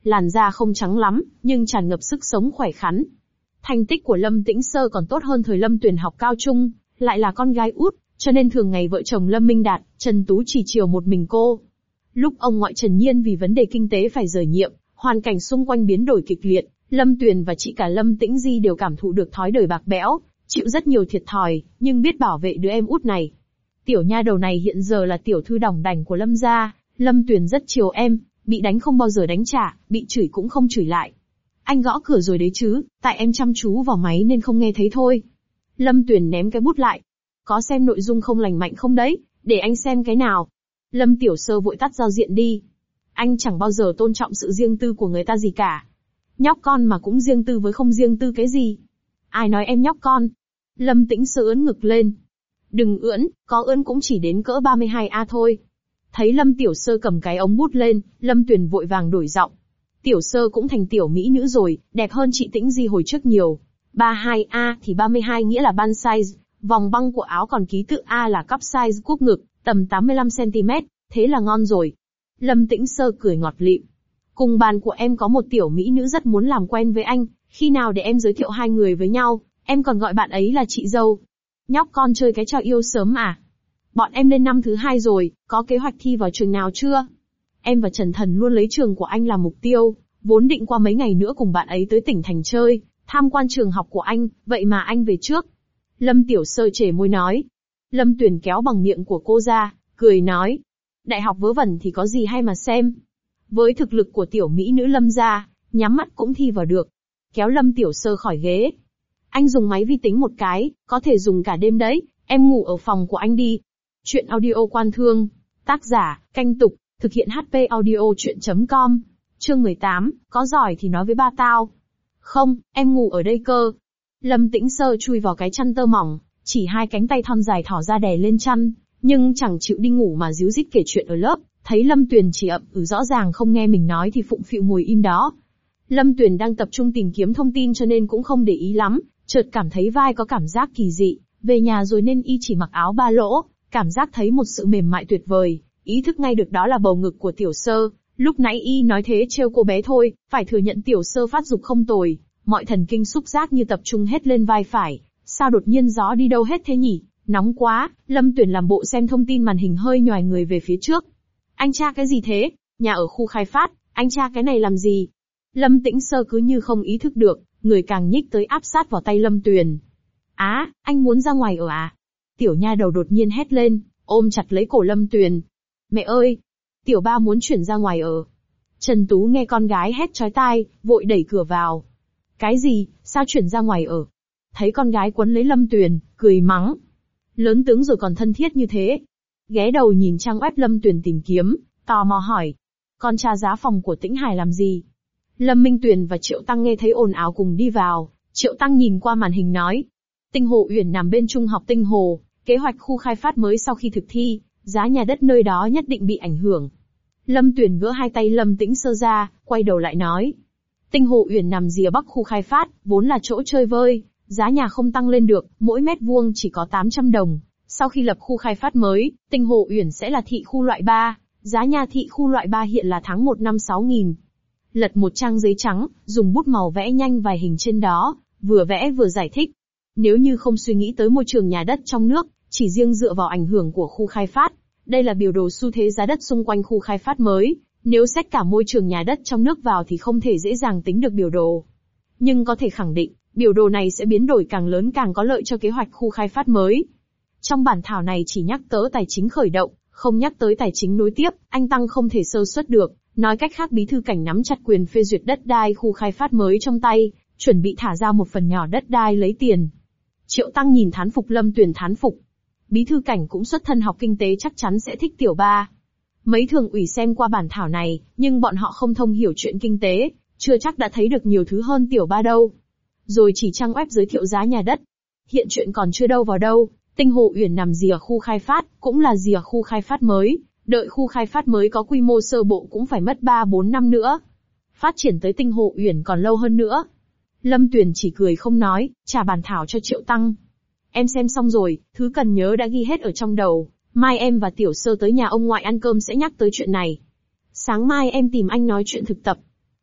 làn da không trắng lắm, nhưng tràn ngập sức sống khỏe khoắn. Thành tích của Lâm Tĩnh Sơ còn tốt hơn thời Lâm Tuyền học cao trung, lại là con gái út, cho nên thường ngày vợ chồng Lâm Minh Đạt, Trần Tú chỉ chiều một mình cô. Lúc ông ngoại Trần Nhiên vì vấn đề kinh tế phải rời nhiệm, hoàn cảnh xung quanh biến đổi kịch liệt, Lâm Tuyền và chị cả Lâm Tĩnh Di đều cảm thụ được thói đời bạc bẽo, chịu rất nhiều thiệt thòi, nhưng biết bảo vệ đứa em út này. Tiểu nha đầu này hiện giờ là tiểu thư đỏng đảnh của Lâm gia, Lâm Tuyền rất chiều em, bị đánh không bao giờ đánh trả, bị chửi cũng không chửi lại. Anh gõ cửa rồi đấy chứ, tại em chăm chú vào máy nên không nghe thấy thôi. Lâm Tuyền ném cái bút lại. Có xem nội dung không lành mạnh không đấy, để anh xem cái nào. Lâm Tiểu Sơ vội tắt giao diện đi. Anh chẳng bao giờ tôn trọng sự riêng tư của người ta gì cả. Nhóc con mà cũng riêng tư với không riêng tư cái gì. Ai nói em nhóc con? Lâm Tĩnh Sơ ưỡn ngực lên. Đừng ưỡn, có ưỡn cũng chỉ đến cỡ ba mươi hai A thôi. Thấy Lâm Tiểu Sơ cầm cái ống bút lên, Lâm Tuyền vội vàng đổi giọng. Tiểu Sơ cũng thành tiểu mỹ nữ rồi, đẹp hơn chị Tĩnh Di hồi trước nhiều. ba mươi hai A thì ba mươi hai nghĩa là ban size, vòng băng của áo còn ký tự A là cup size cúp ngực, tầm tám mươi lăm xăng ti mét, thế là ngon rồi. Lâm Tĩnh Sơ cười ngọt lịm. Cùng bàn của em có một tiểu mỹ nữ rất muốn làm quen với anh, khi nào để em giới thiệu hai người với nhau, em còn gọi bạn ấy là chị dâu. Nhóc con chơi cái trò yêu sớm à? Bọn em lên năm thứ hai rồi, có kế hoạch thi vào trường nào chưa? Em và Trần Thần luôn lấy trường của anh làm mục tiêu, vốn định qua mấy ngày nữa cùng bạn ấy tới tỉnh thành chơi, tham quan trường học của anh, vậy mà anh về trước. Lâm Tiểu Sơ trề môi nói. Lâm Tuyền kéo bằng miệng của cô ra, cười nói. Đại học vớ vẩn thì có gì hay mà xem. Với thực lực của tiểu mỹ nữ Lâm gia, nhắm mắt cũng thi vào được. Kéo Lâm Tiểu Sơ khỏi ghế. Anh dùng máy vi tính một cái, có thể dùng cả đêm đấy, em ngủ ở phòng của anh đi. Chuyện audio Quan Thương. Tác giả, Canh Tục, thực hiện hát pê audio chuyện chấm com. Chương mười tám, có giỏi thì nói với ba tao. Không, em ngủ ở đây cơ. Lâm Tĩnh Sơ chui vào cái chăn tơ mỏng, chỉ hai cánh tay thon dài thỏ ra đè lên chăn, nhưng chẳng chịu đi ngủ mà díu dít kể chuyện ở lớp. Thấy Lâm Tuyền chỉ ậm ừ rõ ràng không nghe mình nói thì phụng phịu ngồi im đó. Lâm Tuyền đang tập trung tìm kiếm thông tin cho nên cũng không để ý lắm, chợt cảm thấy vai có cảm giác kỳ dị, về nhà rồi nên y chỉ mặc áo ba lỗ, cảm giác thấy một sự mềm mại tuyệt vời, ý thức ngay được đó là bầu ngực của Tiểu Sơ. Lúc nãy y nói thế trêu cô bé thôi, phải thừa nhận Tiểu Sơ phát dục không tồi, mọi thần kinh xúc giác như tập trung hết lên vai phải. Sao đột nhiên gió đi đâu hết thế nhỉ? Nóng quá. Lâm Tuyền làm bộ xem thông tin màn hình hơi nhoài người về phía trước. Anh tra cái gì thế? Nhà ở khu khai phát, anh tra cái này làm gì? Lâm Tĩnh Sơ cứ như không ý thức được, người càng nhích tới áp sát vào tay Lâm Tuyền. Á, anh muốn ra ngoài ở à? Tiểu nha đầu đột nhiên hét lên, ôm chặt lấy cổ Lâm Tuyền. Mẹ ơi! Tiểu ba muốn chuyển ra ngoài ở. Trần Tú nghe con gái hét chói tai, vội đẩy cửa vào. Cái gì? Sao chuyển ra ngoài ở? Thấy con gái quấn lấy Lâm Tuyền, cười mắng. Lớn tướng rồi còn thân thiết như thế. Ghé đầu nhìn trang web Lâm Tuyền tìm kiếm, tò mò hỏi. Con tra giá phòng của Tĩnh Hải làm gì? Lâm Minh Tuyền và Triệu Tăng nghe thấy ồn ào cùng đi vào. Triệu Tăng nhìn qua màn hình nói. Tinh Hồ Uyển nằm bên trung học Tinh Hồ, kế hoạch khu khai phát mới sau khi thực thi, giá nhà đất nơi đó nhất định bị ảnh hưởng. Lâm Tuyền gỡ hai tay Lâm Tĩnh Sơ ra, quay đầu lại nói. Tinh Hồ Uyển nằm rìa bắc khu khai phát, vốn là chỗ chơi vơi, giá nhà không tăng lên được, mỗi mét vuông chỉ có tám trăm đồng. Sau khi lập khu khai phát mới, Tinh Hồ Uyển sẽ là thị khu loại ba, giá nhà thị khu loại ba hiện là tháng một năm sáu nghìn. Lật một trang giấy trắng, dùng bút màu vẽ nhanh vài hình trên đó, vừa vẽ vừa giải thích. Nếu như không suy nghĩ tới môi trường nhà đất trong nước, chỉ riêng dựa vào ảnh hưởng của khu khai phát, đây là biểu đồ xu thế giá đất xung quanh khu khai phát mới, nếu xét cả môi trường nhà đất trong nước vào thì không thể dễ dàng tính được biểu đồ. Nhưng có thể khẳng định, biểu đồ này sẽ biến đổi càng lớn càng có lợi cho kế hoạch khu khai phát mới. Trong bản thảo này chỉ nhắc tới tài chính khởi động, không nhắc tới tài chính nối tiếp, anh Tăng không thể sơ suất được. Nói cách khác, bí thư cảnh nắm chặt quyền phê duyệt đất đai khu khai phát mới trong tay, chuẩn bị thả ra một phần nhỏ đất đai lấy tiền. Triệu Tăng nhìn thán phục, Lâm Tuyền thán phục. Bí thư cảnh cũng xuất thân học kinh tế chắc chắn sẽ thích tiểu ba. Mấy thường ủy xem qua bản thảo này, nhưng bọn họ không thông hiểu chuyện kinh tế, chưa chắc đã thấy được nhiều thứ hơn tiểu ba đâu. Rồi chỉ trang web giới thiệu giá nhà đất. Hiện chuyện còn chưa đâu vào đâu, Tinh Hồ Uyển nằm rìa khu khai phát, cũng là rìa khu khai phát mới, đợi khu khai phát mới có quy mô sơ bộ cũng phải mất ba bốn năm nữa. Phát triển tới Tinh Hồ Uyển còn lâu hơn nữa. Lâm Tuyền chỉ cười không nói, trả bản thảo cho Triệu Tăng. Em xem xong rồi, thứ cần nhớ đã ghi hết ở trong đầu, mai em và Tiểu Sơ tới nhà ông ngoại ăn cơm sẽ nhắc tới chuyện này. Sáng mai em tìm anh nói chuyện thực tập.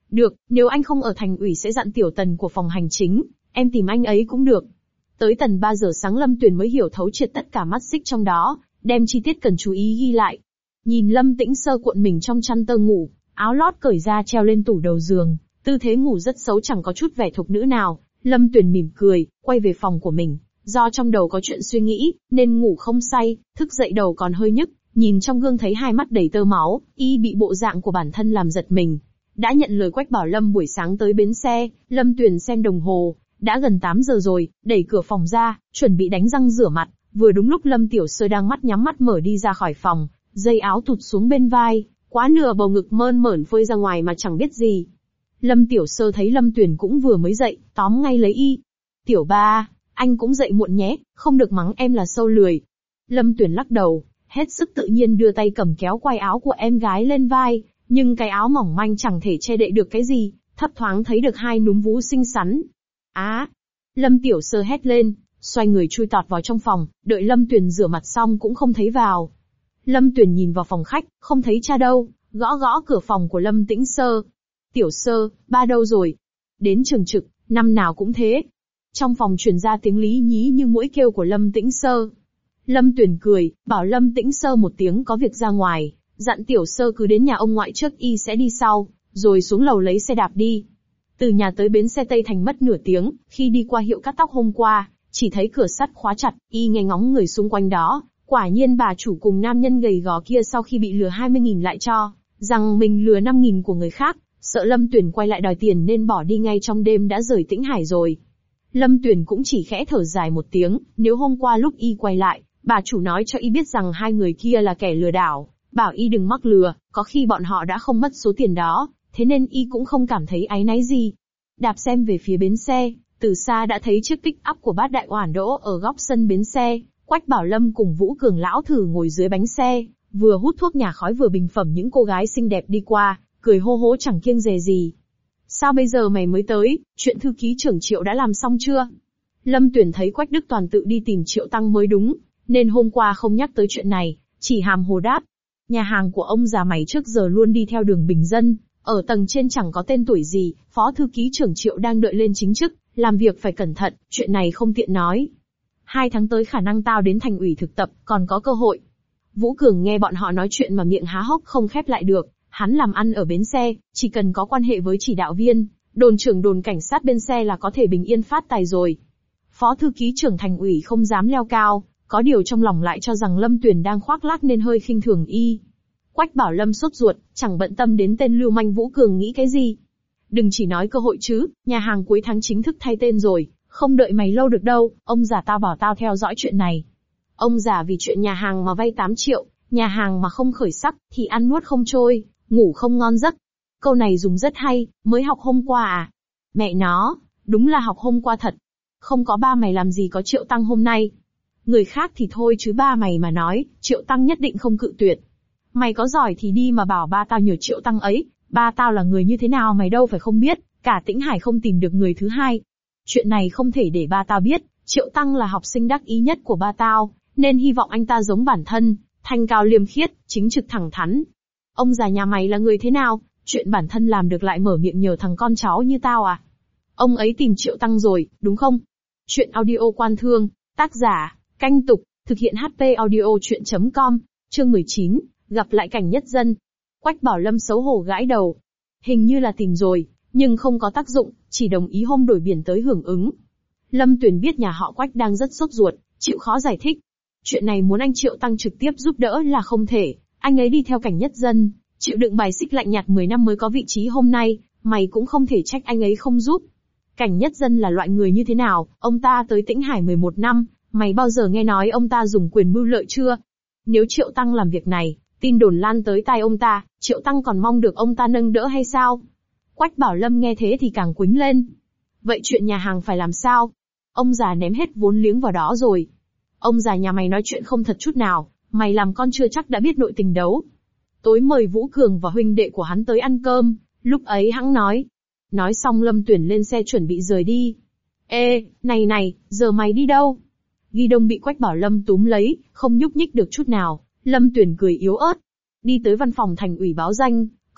Được, nếu anh không ở thành ủy sẽ dặn tiểu Tần của phòng hành chính, em tìm anh ấy cũng được. Tới tầm ba giờ sáng Lâm Tuyền mới hiểu thấu triệt tất cả mắt xích trong đó, đem chi tiết cần chú ý ghi lại. Nhìn Lâm Tĩnh Sơ cuộn mình trong chăn tơ ngủ, áo lót cởi ra treo lên tủ đầu giường, tư thế ngủ rất xấu chẳng có chút vẻ thục nữ nào, Lâm Tuyền mỉm cười, quay về phòng của mình. Do trong đầu có chuyện suy nghĩ, nên ngủ không say, thức dậy đầu còn hơi nhức, nhìn trong gương thấy hai mắt đầy tơ máu, y bị bộ dạng của bản thân làm giật mình. Đã nhận lời Quách Bảo Lâm buổi sáng tới bến xe, Lâm Tuyền xem đồng hồ, đã gần tám giờ rồi, đẩy cửa phòng ra, chuẩn bị đánh răng rửa mặt, vừa đúng lúc Lâm Tiểu Sơ đang mắt nhắm mắt mở đi ra khỏi phòng, dây áo tụt xuống bên vai, quá nửa bầu ngực mơn mởn phơi ra ngoài mà chẳng biết gì. Lâm Tiểu Sơ thấy Lâm Tuyền cũng vừa mới dậy, tóm ngay lấy y. Tiểu ba, anh cũng dậy muộn nhé, không được mắng em là sâu lười. Lâm Tuyền lắc đầu, hết sức tự nhiên đưa tay cầm kéo quai áo của em gái lên vai, nhưng cái áo mỏng manh chẳng thể che đậy được cái gì, thấp thoáng thấy được hai núm vú xinh xắn. Á! Lâm Tiểu Sơ hét lên, xoay người chui tọt vào trong phòng, đợi Lâm Tuyền rửa mặt xong cũng không thấy vào. Lâm Tuyền nhìn vào phòng khách, không thấy cha đâu, gõ gõ cửa phòng của Lâm Tĩnh Sơ. Tiểu Sơ, ba đâu rồi? Đến trường trực, năm nào cũng thế. Trong phòng truyền ra tiếng lý nhí như mũi kêu của Lâm Tĩnh Sơ. Lâm Tuyền cười, bảo Lâm Tĩnh Sơ một tiếng có việc ra ngoài, dặn Tiểu Sơ cứ đến nhà ông ngoại trước y sẽ đi sau, rồi xuống lầu lấy xe đạp đi. Từ nhà tới bến xe Tây Thành mất nửa tiếng, khi đi qua hiệu cắt tóc hôm qua, chỉ thấy cửa sắt khóa chặt, y nghe ngóng người xung quanh đó, quả nhiên bà chủ cùng nam nhân gầy gò kia sau khi bị lừa hai mươi nghìn lại cho, rằng mình lừa năm nghìn của người khác, sợ Lâm Tuyền quay lại đòi tiền nên bỏ đi ngay trong đêm đã rời Tĩnh Hải rồi. Lâm Tuyền cũng chỉ khẽ thở dài một tiếng, nếu hôm qua lúc y quay lại, bà chủ nói cho y biết rằng hai người kia là kẻ lừa đảo, bảo y đừng mắc lừa, có khi bọn họ đã không mất số tiền đó, thế nên y cũng không cảm thấy áy náy gì. Đạp xem về phía bến xe, từ xa đã thấy chiếc pick-up của Bát Đại Oản đỗ ở góc sân bến xe, Quách Bảo Lâm cùng Vũ Cường lão thử ngồi dưới bánh xe, vừa hút thuốc nhả khói vừa bình phẩm những cô gái xinh đẹp đi qua, cười hô hố chẳng kiêng dè gì. Sao bây giờ mày mới tới, chuyện thư ký trưởng Triệu đã làm xong chưa? Lâm Tuyền thấy Quách Đức Toàn tự đi tìm Triệu Tăng mới đúng, nên hôm qua không nhắc tới chuyện này, chỉ hàm hồ đáp. Nhà hàng của ông già mày trước giờ luôn đi theo đường bình dân, ở tầng trên chẳng có tên tuổi gì, phó thư ký trưởng Triệu đang đợi lên chính chức, làm việc phải cẩn thận, chuyện này không tiện nói. Hai tháng tới khả năng tao đến thành ủy thực tập, còn có cơ hội. Vũ Cường nghe bọn họ nói chuyện mà miệng há hốc không khép lại được, hắn làm ăn ở bến xe, chỉ cần có quan hệ với chỉ đạo viên, đồn trưởng đồn cảnh sát bên xe là có thể bình yên phát tài rồi. Phó thư ký trưởng thành ủy không dám leo cao, có điều trong lòng lại cho rằng Lâm Tuyền đang khoác lác nên hơi khinh thường y. Quách Bảo Lâm sốt ruột, chẳng bận tâm đến tên lưu manh Vũ Cường nghĩ cái gì. Đừng chỉ nói cơ hội chứ, nhà hàng cuối tháng chính thức thay tên rồi, không đợi mày lâu được đâu, ông già tao bảo tao theo dõi chuyện này. Ông già vì chuyện nhà hàng mà vay tám triệu, nhà hàng mà không khởi sắc, thì ăn nuốt không trôi, ngủ không ngon giấc. Câu này dùng rất hay, mới học hôm qua à? Mẹ nó, đúng là học hôm qua thật. Không có ba mày làm gì có Triệu Tăng hôm nay. Người khác thì thôi chứ ba mày mà nói, Triệu Tăng nhất định không cự tuyệt. Mày có giỏi thì đi mà bảo ba tao nhờ Triệu Tăng ấy, ba tao là người như thế nào mày đâu phải không biết, cả Tĩnh Hải không tìm được người thứ hai. Chuyện này không thể để ba tao biết, Triệu Tăng là học sinh đắc ý nhất của ba tao, nên hy vọng anh ta giống bản thân, thanh cao liêm khiết, chính trực thẳng thắn. Ông già nhà mày là người thế nào, chuyện bản thân làm được lại mở miệng nhờ thằng con cháu như tao à? Ông ấy tìm Triệu Tăng rồi, đúng không? Chuyện audio Quan Thương, tác giả, Canh Tục, thực hiện hát pê audio chuyện chấm com, chương mười chín, gặp lại Cảnh Nhất Dân. Quách Bảo Lâm xấu hổ gãi đầu. Hình như là tìm rồi, nhưng không có tác dụng, chỉ đồng ý hôm đổi biển tới hưởng ứng. Lâm Tuyền biết nhà họ Quách đang rất sốt ruột, chịu khó giải thích. Chuyện này muốn anh Triệu Tăng trực tiếp giúp đỡ là không thể, anh ấy đi theo Cảnh Nhất Dân, chịu đựng bài xích lạnh nhạt mười năm mới có vị trí hôm nay, mày cũng không thể trách anh ấy không giúp. Cảnh Nhất Dân là loại người như thế nào, ông ta tới Tĩnh Hải mười một năm, mày bao giờ nghe nói ông ta dùng quyền mưu lợi chưa? Nếu Triệu Tăng làm việc này, tin đồn lan tới tai ông ta, Triệu Tăng còn mong được ông ta nâng đỡ hay sao? Quách Bảo Lâm nghe thế thì càng quĩnh lên. Vậy chuyện nhà hàng phải làm sao? Ông già ném hết vốn liếng vào đó rồi. Ông già nhà mày nói chuyện không thật chút nào, mày làm con chưa chắc đã biết nội tình đấu. Tối mời Vũ Cường và huynh đệ của hắn tới ăn cơm, lúc ấy hẵng nói. Nói xong Lâm Tuyền lên xe chuẩn bị rời đi. Ê, này này, giờ mày đi đâu? Ghi Đông bị Quách Bảo Lâm túm lấy, không nhúc nhích được chút nào. Lâm Tuyền cười yếu ớt. Đi tới văn phòng thành ủy báo danh,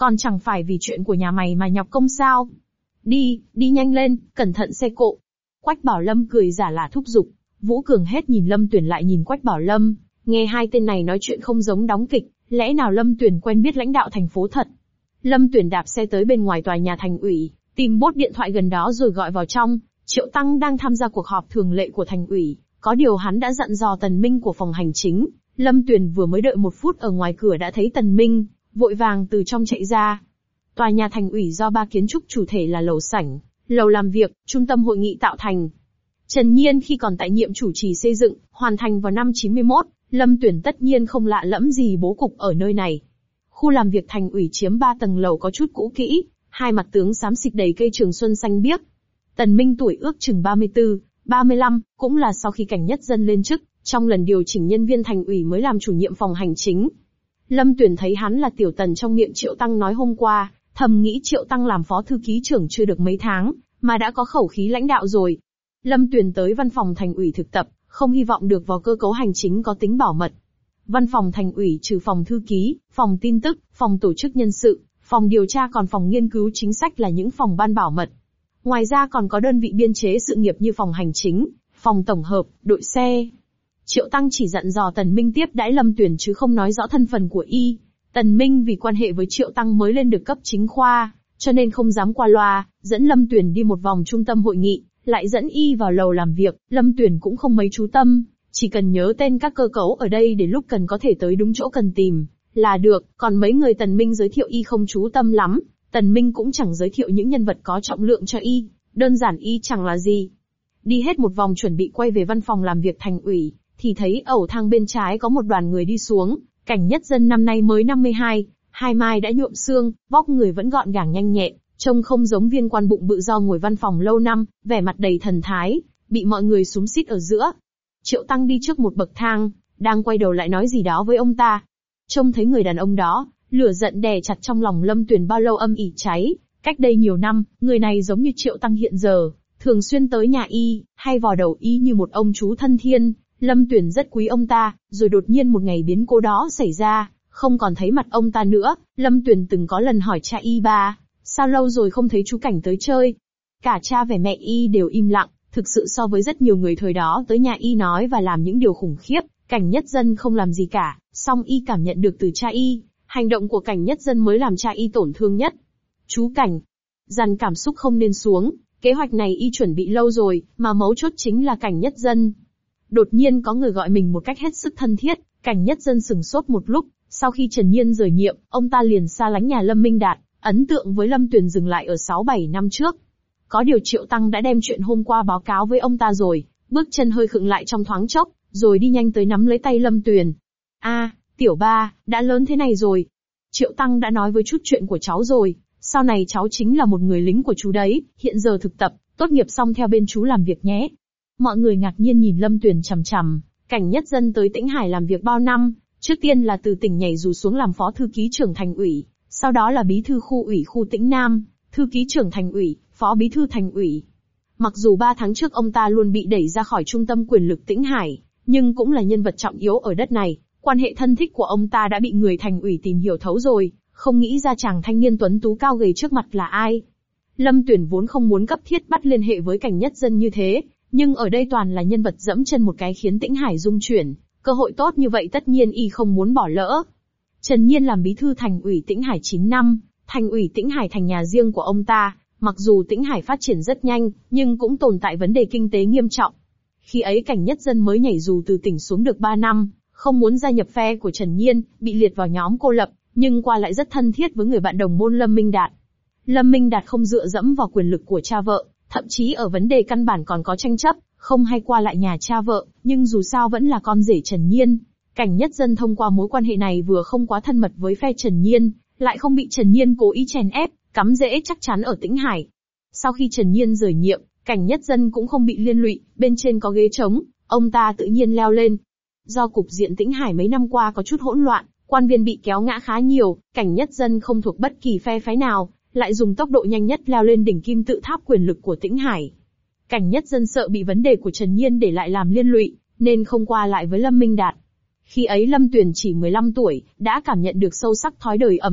Còn chẳng phải vì chuyện của nhà mày mà nhọc công sao? Đi, đi nhanh lên, cẩn thận xe cộ. Quách Bảo Lâm cười giả lả thúc giục. Vũ Cường hết nhìn Lâm Tuyển lại nhìn Quách Bảo Lâm, nghe hai tên này nói chuyện không giống đóng kịch, lẽ nào Lâm Tuyển quen biết lãnh đạo thành phố thật? Lâm Tuyển đạp xe tới bên ngoài tòa nhà thành ủy, tìm bốt điện thoại gần đó rồi gọi vào trong. Triệu Tăng đang tham gia cuộc họp thường lệ của thành ủy, có điều hắn đã dặn dò Tần Minh của phòng hành chính. Lâm Tuyển vừa mới đợi một phút ở ngoài cửa đã thấy Tần Minh, vội vàng từ trong chạy ra. Tòa nhà thành ủy do ba kiến trúc chủ thể là lầu sảnh, lầu làm việc, trung tâm hội nghị tạo thành. Trần Nhiên khi còn tại nhiệm chủ trì xây dựng, hoàn thành vào năm chín mươi mốt, Lâm Tuyển tất nhiên không lạ lẫm gì bố cục ở nơi này. Khu làm việc thành ủy chiếm ba tầng lầu có chút cũ kỹ, hai mặt tướng xám xịt đầy cây trường xuân xanh biếc. Tần Minh tuổi ước chừng ba mươi tư, ba mươi lăm, cũng là sau khi Cảnh Nhất Dân lên chức, trong lần điều chỉnh nhân viên thành ủy mới làm chủ nhiệm phòng hành chính. Lâm Tuyển thấy hắn là tiểu Tần trong miệng Triệu Tăng nói hôm qua, thầm nghĩ Triệu Tăng làm phó thư ký trưởng chưa được mấy tháng, mà đã có khẩu khí lãnh đạo rồi. Lâm Tuyển tới văn phòng thành ủy thực tập, không hy vọng được vào cơ cấu hành chính có tính bảo mật. Văn phòng thành ủy trừ phòng thư ký, phòng tin tức, phòng tổ chức nhân sự, phòng điều tra còn phòng nghiên cứu chính sách là những phòng ban bảo mật. Ngoài ra còn có đơn vị biên chế sự nghiệp như phòng hành chính, phòng tổng hợp, đội xe. Triệu Tăng chỉ dặn dò Tần Minh tiếp đãi Lâm Tuyển chứ không nói rõ thân phần của y. Tần Minh vì quan hệ với Triệu Tăng mới lên được cấp chính khoa, cho nên không dám qua loa, dẫn Lâm Tuyển đi một vòng trung tâm hội nghị, lại dẫn y vào lầu làm việc. Lâm Tuyển cũng không mấy chú tâm, chỉ cần nhớ tên các cơ cấu ở đây để lúc cần có thể tới đúng chỗ cần tìm là được. Còn mấy người Tần Minh giới thiệu y không chú tâm lắm, Tần Minh cũng chẳng giới thiệu những nhân vật có trọng lượng cho y, đơn giản y chẳng là gì. Đi hết một vòng chuẩn bị quay về văn phòng làm việc thành ủy, thì thấy ẩu thang bên trái có một đoàn người đi xuống. Cảnh Nhất Dân năm nay mới năm mươi hai, hai mai đã nhuộm xương, vóc người vẫn gọn gàng nhanh nhẹn, trông không giống viên quan bụng bự do ngồi văn phòng lâu năm, vẻ mặt đầy thần thái, bị mọi người xúm xít ở giữa. Triệu Tăng đi trước một bậc thang, đang quay đầu lại nói gì đó với ông ta. Trông thấy người đàn ông đó, lửa giận đè chặt trong lòng Lâm Tuyển bao lâu âm ỉ cháy. Cách đây nhiều năm, người này giống như Triệu Tăng hiện giờ, thường xuyên tới nhà y, hay vò đầu y như một ông chú thân thiên. Lâm Tuyển rất quý ông ta, rồi đột nhiên một ngày biến cố đó xảy ra, không còn thấy mặt ông ta nữa. Lâm Tuyển từng có lần hỏi cha y ba, sao lâu rồi không thấy chú Cảnh tới chơi. Cả cha và mẹ y đều im lặng, thực sự so với rất nhiều người thời đó tới nhà y nói và làm những điều khủng khiếp, Cảnh Nhất Dân không làm gì cả, song y cảm nhận được từ cha y, hành động của Cảnh Nhất Dân mới làm cha y tổn thương nhất. Chú Cảnh, dằn cảm xúc không nên xuống, kế hoạch này y chuẩn bị lâu rồi, mà mấu chốt chính là Cảnh Nhất Dân. Đột nhiên có người gọi mình một cách hết sức thân thiết, Cảnh Nhất Dân sừng sốt một lúc, sau khi Trần Nhiên rời nhiệm, ông ta liền xa lánh nhà Lâm Minh Đạt, ấn tượng với Lâm Tuyển dừng lại ở sáu bảy năm trước. Có điều Triệu Tăng đã đem chuyện hôm qua báo cáo với ông ta rồi, bước chân hơi khựng lại trong thoáng chốc, rồi đi nhanh tới nắm lấy tay Lâm Tuyển. A, tiểu ba, đã lớn thế này rồi. Triệu Tăng đã nói với chút chuyện của cháu rồi, sau này cháu chính là một người lính của chú đấy, hiện giờ thực tập, tốt nghiệp xong theo bên chú làm việc nhé. Mọi người ngạc nhiên nhìn Lâm Tuyển chằm chằm. Cảnh Nhất Dân tới Tĩnh Hải làm việc bao năm, trước tiên là từ tỉnh nhảy dù xuống làm phó thư ký trưởng thành ủy, sau đó là bí thư khu ủy khu Tĩnh Nam, thư ký trưởng thành ủy, phó bí thư thành ủy. Mặc dù ba tháng trước ông ta luôn bị đẩy ra khỏi trung tâm quyền lực Tĩnh Hải, nhưng cũng là nhân vật trọng yếu ở đất này, quan hệ thân thích của ông ta đã bị người thành ủy tìm hiểu thấu rồi, không nghĩ ra chàng thanh niên tuấn tú cao gầy trước mặt là ai. Lâm Tuyển vốn không muốn cấp thiết bắt liên hệ với Cảnh Nhất Dân như thế, nhưng ở đây toàn là nhân vật dẫm chân một cái khiến Tĩnh Hải rung chuyển, cơ hội tốt như vậy tất nhiên y không muốn bỏ lỡ. Trần Nhiên làm bí thư thành ủy Tĩnh Hải chín năm, thành ủy Tĩnh Hải thành nhà riêng của ông ta, mặc dù Tĩnh Hải phát triển rất nhanh, nhưng cũng tồn tại vấn đề kinh tế nghiêm trọng. Khi ấy Cảnh Nhất Dân mới nhảy dù từ tỉnh xuống được ba năm, không muốn gia nhập phe của Trần Nhiên, bị liệt vào nhóm cô lập, nhưng qua lại rất thân thiết với người bạn đồng môn Lâm Minh Đạt. Lâm Minh Đạt không dựa dẫm vào quyền lực của cha vợ, thậm chí ở vấn đề căn bản còn có tranh chấp, không hay qua lại nhà cha vợ, nhưng dù sao vẫn là con rể Trần Nhiên. Cảnh Nhất Dân thông qua mối quan hệ này vừa không quá thân mật với phe Trần Nhiên, lại không bị Trần Nhiên cố ý chèn ép, cắm rễ chắc chắn ở Tĩnh Hải. Sau khi Trần Nhiên rời nhiệm, Cảnh Nhất Dân cũng không bị liên lụy, bên trên có ghế trống, ông ta tự nhiên leo lên. Do cục diện Tĩnh Hải mấy năm qua có chút hỗn loạn, quan viên bị kéo ngã khá nhiều, Cảnh Nhất Dân không thuộc bất kỳ phe phái nào, lại dùng tốc độ nhanh nhất leo lên đỉnh kim tự tháp quyền lực của Tĩnh Hải. Cảnh Nhất Dân sợ bị vấn đề của Trần Nhiên để lại làm liên lụy, nên không qua lại với Lâm Minh Đạt. Khi ấy Lâm Tuyển chỉ mười lăm tuổi, đã cảm nhận được sâu sắc thói đời ấm lạnh,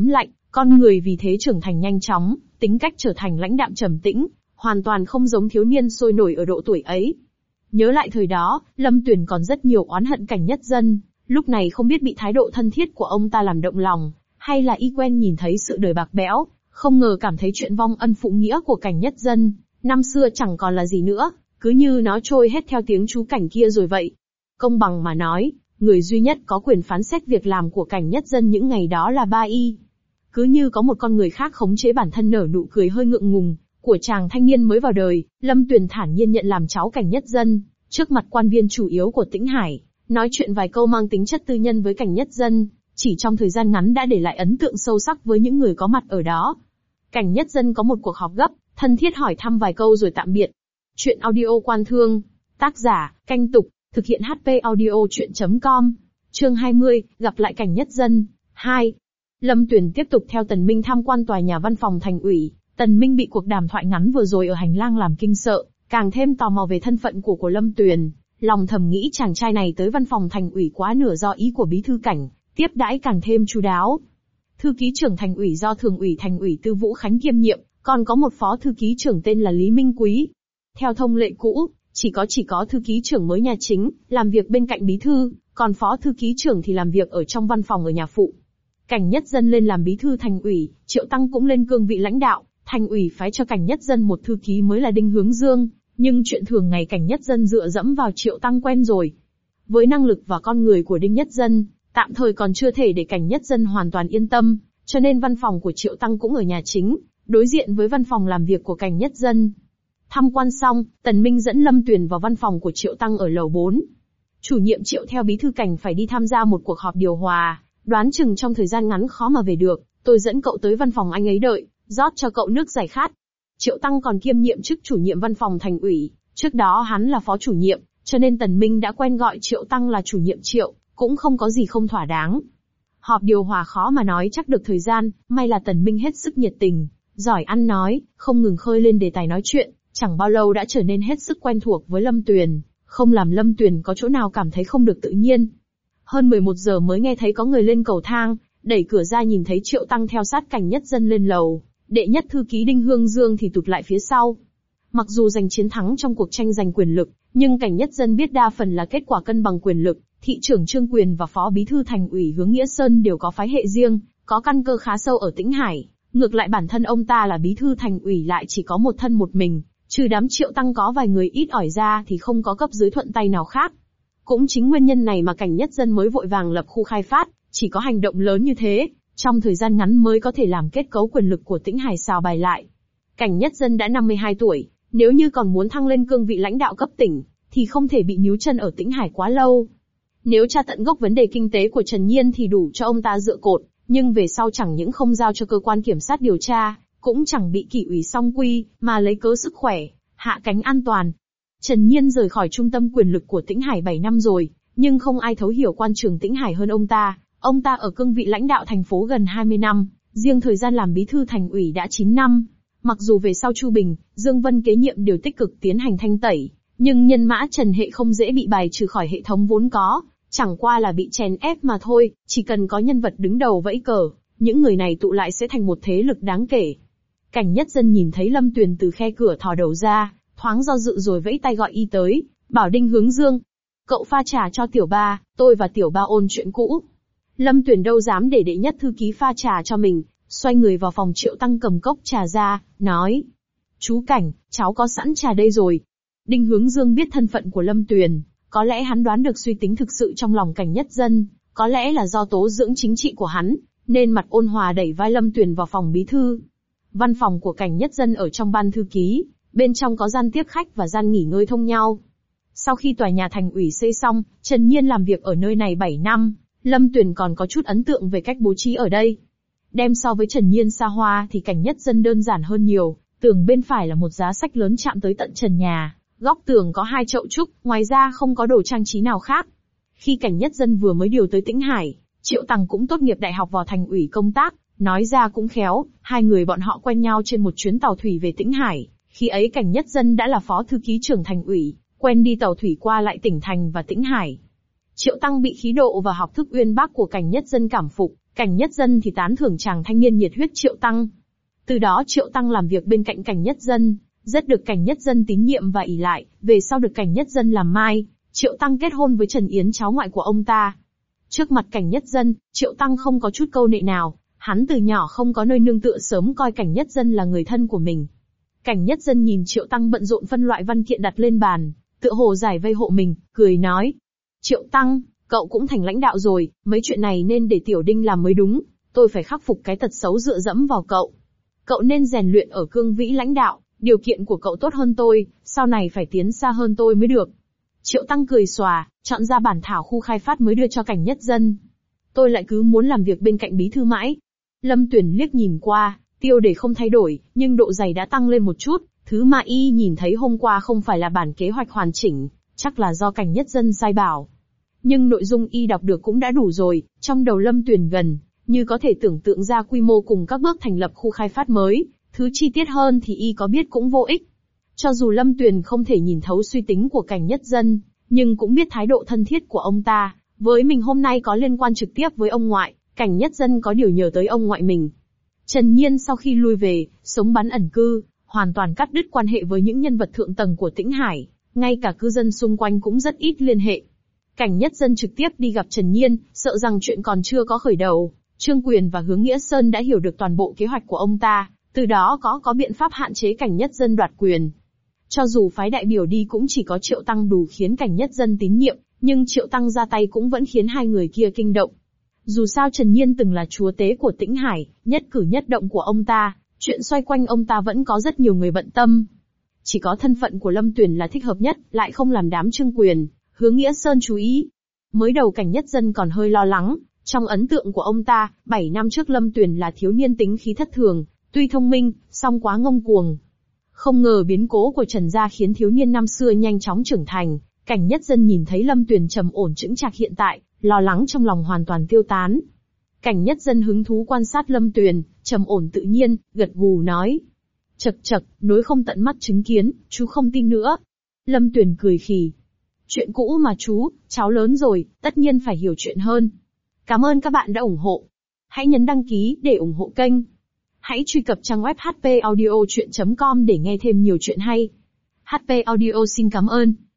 Con người vì thế trưởng thành nhanh chóng, tính cách trở thành lãnh đạm trầm tĩnh, hoàn toàn không giống thiếu niên sôi nổi ở độ tuổi ấy. Nhớ lại thời đó, Lâm Tuyền còn rất nhiều oán hận Cảnh Nhất Dân, lúc này không biết bị thái độ thân thiết của ông ta làm động lòng, hay là y quen nhìn thấy sự đời bạc bẽo, không ngờ cảm thấy chuyện vong ân phụ nghĩa của Cảnh Nhất Dân, năm xưa chẳng còn là gì nữa, cứ như nó trôi hết theo tiếng chú Cảnh kia rồi vậy. Công bằng mà nói, người duy nhất có quyền phán xét việc làm của Cảnh Nhất Dân những ngày đó là ba y. Cứ như có một con người khác khống chế bản thân nở nụ cười hơi ngượng ngùng của chàng thanh niên mới vào đời, Lâm Tuyền thản nhiên nhận làm cháu Cảnh Nhất Dân, trước mặt quan viên chủ yếu của Tĩnh Hải, nói chuyện vài câu mang tính chất tư nhân với Cảnh Nhất Dân, chỉ trong thời gian ngắn đã để lại ấn tượng sâu sắc với những người có mặt ở đó. Cảnh Nhất Dân có một cuộc họp gấp, thân thiết hỏi thăm vài câu rồi tạm biệt. Chuyện audio Quan Thương, tác giả, Canh Tục, thực hiện hát pê audio chuyện chấm com, chương hai mươi, gặp lại Cảnh Nhất Dân, hai. Lâm Tuyền tiếp tục theo Tần Minh tham quan tòa nhà văn phòng thành ủy. Tần Minh bị cuộc đàm thoại ngắn vừa rồi ở hành lang làm kinh sợ, càng thêm tò mò về thân phận của của Lâm Tuyền, lòng thầm nghĩ chàng trai này tới văn phòng thành ủy quá nửa do ý của bí thư Cảnh, tiếp đãi càng thêm chu đáo. Thư ký trưởng thành ủy do thường ủy thành ủy Tư Vũ Khánh kiêm nhiệm, còn có một phó thư ký trưởng tên là Lý Minh Quý. Theo thông lệ cũ, chỉ có chỉ có thư ký trưởng mới nhà chính, làm việc bên cạnh bí thư, còn phó thư ký trưởng thì làm việc ở trong văn phòng ở nhà phụ. Cảnh Nhất Dân lên làm bí thư thành ủy, Triệu Tăng cũng lên cương vị lãnh đạo, thành ủy phái cho Cảnh Nhất Dân một thư ký mới là Đinh Hướng Dương, nhưng chuyện thường ngày Cảnh Nhất Dân dựa dẫm vào Triệu Tăng quen rồi. Với năng lực và con người của Đinh Nhất Dân, tạm thời còn chưa thể để Cảnh Nhất Dân hoàn toàn yên tâm, cho nên văn phòng của Triệu Tăng cũng ở nhà chính, đối diện với văn phòng làm việc của Cảnh Nhất Dân. Tham quan xong, Tần Minh dẫn Lâm Tuyền vào văn phòng của Triệu Tăng ở lầu bốn. Chủ nhiệm Triệu theo bí thư Cảnh phải đi tham gia một cuộc họp điều hòa, đoán chừng trong thời gian ngắn khó mà về được, tôi dẫn cậu tới văn phòng anh ấy đợi, rót cho cậu nước giải khát. Triệu Tăng còn kiêm nhiệm chức chủ nhiệm văn phòng thành ủy, trước đó hắn là phó chủ nhiệm, cho nên Tần Minh đã quen gọi Triệu Tăng là chủ nhiệm Triệu, cũng không có gì không thỏa đáng. Họp điều hòa khó mà nói chắc được thời gian, may là Tần Minh hết sức nhiệt tình, giỏi ăn nói, không ngừng khơi lên đề tài nói chuyện, chẳng bao lâu đã trở nên hết sức quen thuộc với Lâm Tuyền, không làm Lâm Tuyền có chỗ nào cảm thấy không được tự nhiên. Hơn mười một giờ mới nghe thấy có người lên cầu thang, đẩy cửa ra nhìn thấy Triệu Tăng theo sát Cảnh Nhất Dân lên lầu, đệ nhất thư ký Đinh Hướng Dương thì tụt lại phía sau. Mặc dù giành chiến thắng trong cuộc tranh giành quyền lực, nhưng Cảnh Nhất Dân biết đa phần là kết quả cân bằng quyền lực, thị trưởng Trương Quyền và phó bí thư thành ủy Hướng Nghĩa Sơn đều có phái hệ riêng, có căn cơ khá sâu ở Tĩnh Hải, ngược lại bản thân ông ta là bí thư thành ủy lại chỉ có một thân một mình, trừ đám Triệu Tăng có vài người ít ỏi ra thì không có cấp dưới thuận tay nào khác. Cũng chính nguyên nhân này mà Cảnh Nhất Dân mới vội vàng lập khu khai phát, chỉ có hành động lớn như thế, trong thời gian ngắn mới có thể làm kết cấu quyền lực của Tĩnh Hải xào bài lại. Cảnh Nhất Dân đã năm mươi hai tuổi, nếu như còn muốn thăng lên cương vị lãnh đạo cấp tỉnh, thì không thể bị níu chân ở Tĩnh Hải quá lâu. Nếu tra tận gốc vấn đề kinh tế của Trần Nhiên thì đủ cho ông ta dựa cột, nhưng về sau chẳng những không giao cho cơ quan kiểm sát điều tra, cũng chẳng bị kỷ ủy song quy, mà lấy cớ sức khỏe, hạ cánh an toàn. Trần Nhiên rời khỏi trung tâm quyền lực của Tĩnh Hải bảy năm rồi, nhưng không ai thấu hiểu quan trường Tĩnh Hải hơn ông ta. Ông ta ở cương vị lãnh đạo thành phố gần hai mươi năm, riêng thời gian làm bí thư thành ủy đã chín năm. Mặc dù về sau Chu Bình, Dương Vân kế nhiệm đều tích cực tiến hành thanh tẩy, nhưng nhân mã Trần Hệ không dễ bị bài trừ khỏi hệ thống vốn có, chẳng qua là bị chèn ép mà thôi, chỉ cần có nhân vật đứng đầu vẫy cờ, những người này tụ lại sẽ thành một thế lực đáng kể. Cảnh Nhất Dân nhìn thấy Lâm Tuyền từ khe cửa thò đầu ra, thoáng do dự rồi vẫy tay gọi y tới, bảo Đinh Hướng Dương. Cậu pha trà cho tiểu ba, tôi và tiểu ba ôn chuyện cũ. Lâm Tuyền đâu dám để đệ nhất thư ký pha trà cho mình, xoay người vào phòng Triệu Tăng cầm cốc trà ra, nói. Chú Cảnh, cháu có sẵn trà đây rồi. Đinh Hướng Dương biết thân phận của Lâm Tuyền, có lẽ hắn đoán được suy tính thực sự trong lòng Cảnh Nhất Dân, có lẽ là do tố dưỡng chính trị của hắn, nên mặt ôn hòa đẩy vai Lâm Tuyền vào phòng bí thư. Văn phòng của Cảnh Nhất Dân ở trong ban thư ký, bên trong có gian tiếp khách và gian nghỉ ngơi thông nhau. Sau khi tòa nhà thành ủy xây xong, Trần Nhiên làm việc ở nơi này bảy năm, Lâm Tuyền còn có chút ấn tượng về cách bố trí ở đây. Đem so với Trần Nhiên xa hoa thì Cảnh Nhất Dân đơn giản hơn nhiều, tường bên phải là một giá sách lớn chạm tới tận trần nhà, góc tường có hai chậu trúc, ngoài ra không có đồ trang trí nào khác. Khi Cảnh Nhất Dân vừa mới điều tới Tĩnh Hải, Triệu Tăng cũng tốt nghiệp đại học vào thành ủy công tác, nói ra cũng khéo, hai người bọn họ quen nhau trên một chuyến tàu thủy về Tĩnh Hải, khi ấy Cảnh Nhất Dân đã là phó thư ký trưởng thành ủy, quen đi tàu thủy qua lại tỉnh thành và Tĩnh Hải. Triệu Tăng bị khí độ và học thức uyên bác của Cảnh Nhất Dân cảm phục, Cảnh Nhất Dân thì tán thưởng chàng thanh niên nhiệt huyết Triệu Tăng. Từ đó Triệu Tăng làm việc bên cạnh Cảnh Nhất Dân, rất được Cảnh Nhất Dân tín nhiệm và ỷ lại, về sau được Cảnh Nhất Dân làm mai, Triệu Tăng kết hôn với Trần Yến cháu ngoại của ông ta. Trước mặt Cảnh Nhất Dân, Triệu Tăng không có chút câu nệ nào, hắn từ nhỏ không có nơi nương tựa sớm coi Cảnh Nhất Dân là người thân của mình. Cảnh Nhất Dân nhìn Triệu Tăng bận rộn phân loại văn kiện đặt lên bàn, tựa hồ giải vây hộ mình, cười nói. Triệu Tăng, cậu cũng thành lãnh đạo rồi, mấy chuyện này nên để Tiểu Đinh làm mới đúng, tôi phải khắc phục cái tật xấu dựa dẫm vào cậu. Cậu nên rèn luyện ở cương vĩ lãnh đạo, điều kiện của cậu tốt hơn tôi, sau này phải tiến xa hơn tôi mới được. Triệu Tăng cười xòa, chọn ra bản thảo khu khai phát mới đưa cho Cảnh Nhất Dân. Tôi lại cứ muốn làm việc bên cạnh bí thư mãi. Lâm Tuyển liếc nhìn qua, tiêu đề không thay đổi, nhưng độ dày đã tăng lên một chút, thứ mà y nhìn thấy hôm qua không phải là bản kế hoạch hoàn chỉnh, chắc là do Cảnh Nhất Dân sai bảo. Nhưng nội dung y đọc được cũng đã đủ rồi, trong đầu Lâm Tuyển gần, như có thể tưởng tượng ra quy mô cùng các bước thành lập khu khai phát mới, thứ chi tiết hơn thì y có biết cũng vô ích. Cho dù Lâm Tuyển không thể nhìn thấu suy tính của Cảnh Nhất Dân, nhưng cũng biết thái độ thân thiết của ông ta, với mình hôm nay có liên quan trực tiếp với ông ngoại, Cảnh Nhất Dân có điều nhờ tới ông ngoại mình. Trần Nhiên sau khi lui về, sống bắn ẩn cư, hoàn toàn cắt đứt quan hệ với những nhân vật thượng tầng của Tĩnh Hải, ngay cả cư dân xung quanh cũng rất ít liên hệ. Cảnh Nhất Dân trực tiếp đi gặp Trần Nhiên, sợ rằng chuyện còn chưa có khởi đầu, Trương Quyền và Hướng Nghĩa Sơn đã hiểu được toàn bộ kế hoạch của ông ta, từ đó có có biện pháp hạn chế Cảnh Nhất Dân đoạt quyền. Cho dù phái đại biểu đi cũng chỉ có Triệu Tăng đủ khiến Cảnh Nhất Dân tín nhiệm, nhưng Triệu Tăng ra tay cũng vẫn khiến hai người kia kinh động. Dù sao Trần Nhiên từng là chúa tế của Tĩnh Hải, nhất cử nhất động của ông ta, chuyện xoay quanh ông ta vẫn có rất nhiều người bận tâm. Chỉ có thân phận của Lâm Tuyển là thích hợp nhất, lại không làm đám Trương Quyền, Hướng Nghĩa Sơn chú ý. Mới đầu Cảnh Nhất Dân còn hơi lo lắng, trong ấn tượng của ông ta, bảy năm trước Lâm Tuyển là thiếu niên tính khí thất thường, tuy thông minh, song quá ngông cuồng. Không ngờ biến cố của Trần gia khiến thiếu niên năm xưa nhanh chóng trưởng thành, Cảnh Nhất Dân nhìn thấy Lâm Tuyển trầm ổn chững chạc hiện tại, lo lắng trong lòng hoàn toàn tiêu tán. Cảnh Nhất Dân hứng thú quan sát Lâm Tuyển, trầm ổn tự nhiên, gật gù nói. Chậc chậc, nối không tận mắt chứng kiến, chú không tin nữa. Lâm Tuyển cười khì. Chuyện cũ mà chú, cháu lớn rồi, tất nhiên phải hiểu chuyện hơn. Cảm ơn các bạn đã ủng hộ. Hãy nhấn đăng ký để ủng hộ kênh. Hãy truy cập trang web h p audio chuyện chấm com để nghe thêm nhiều chuyện hay. hát pê Audio xin cảm ơn.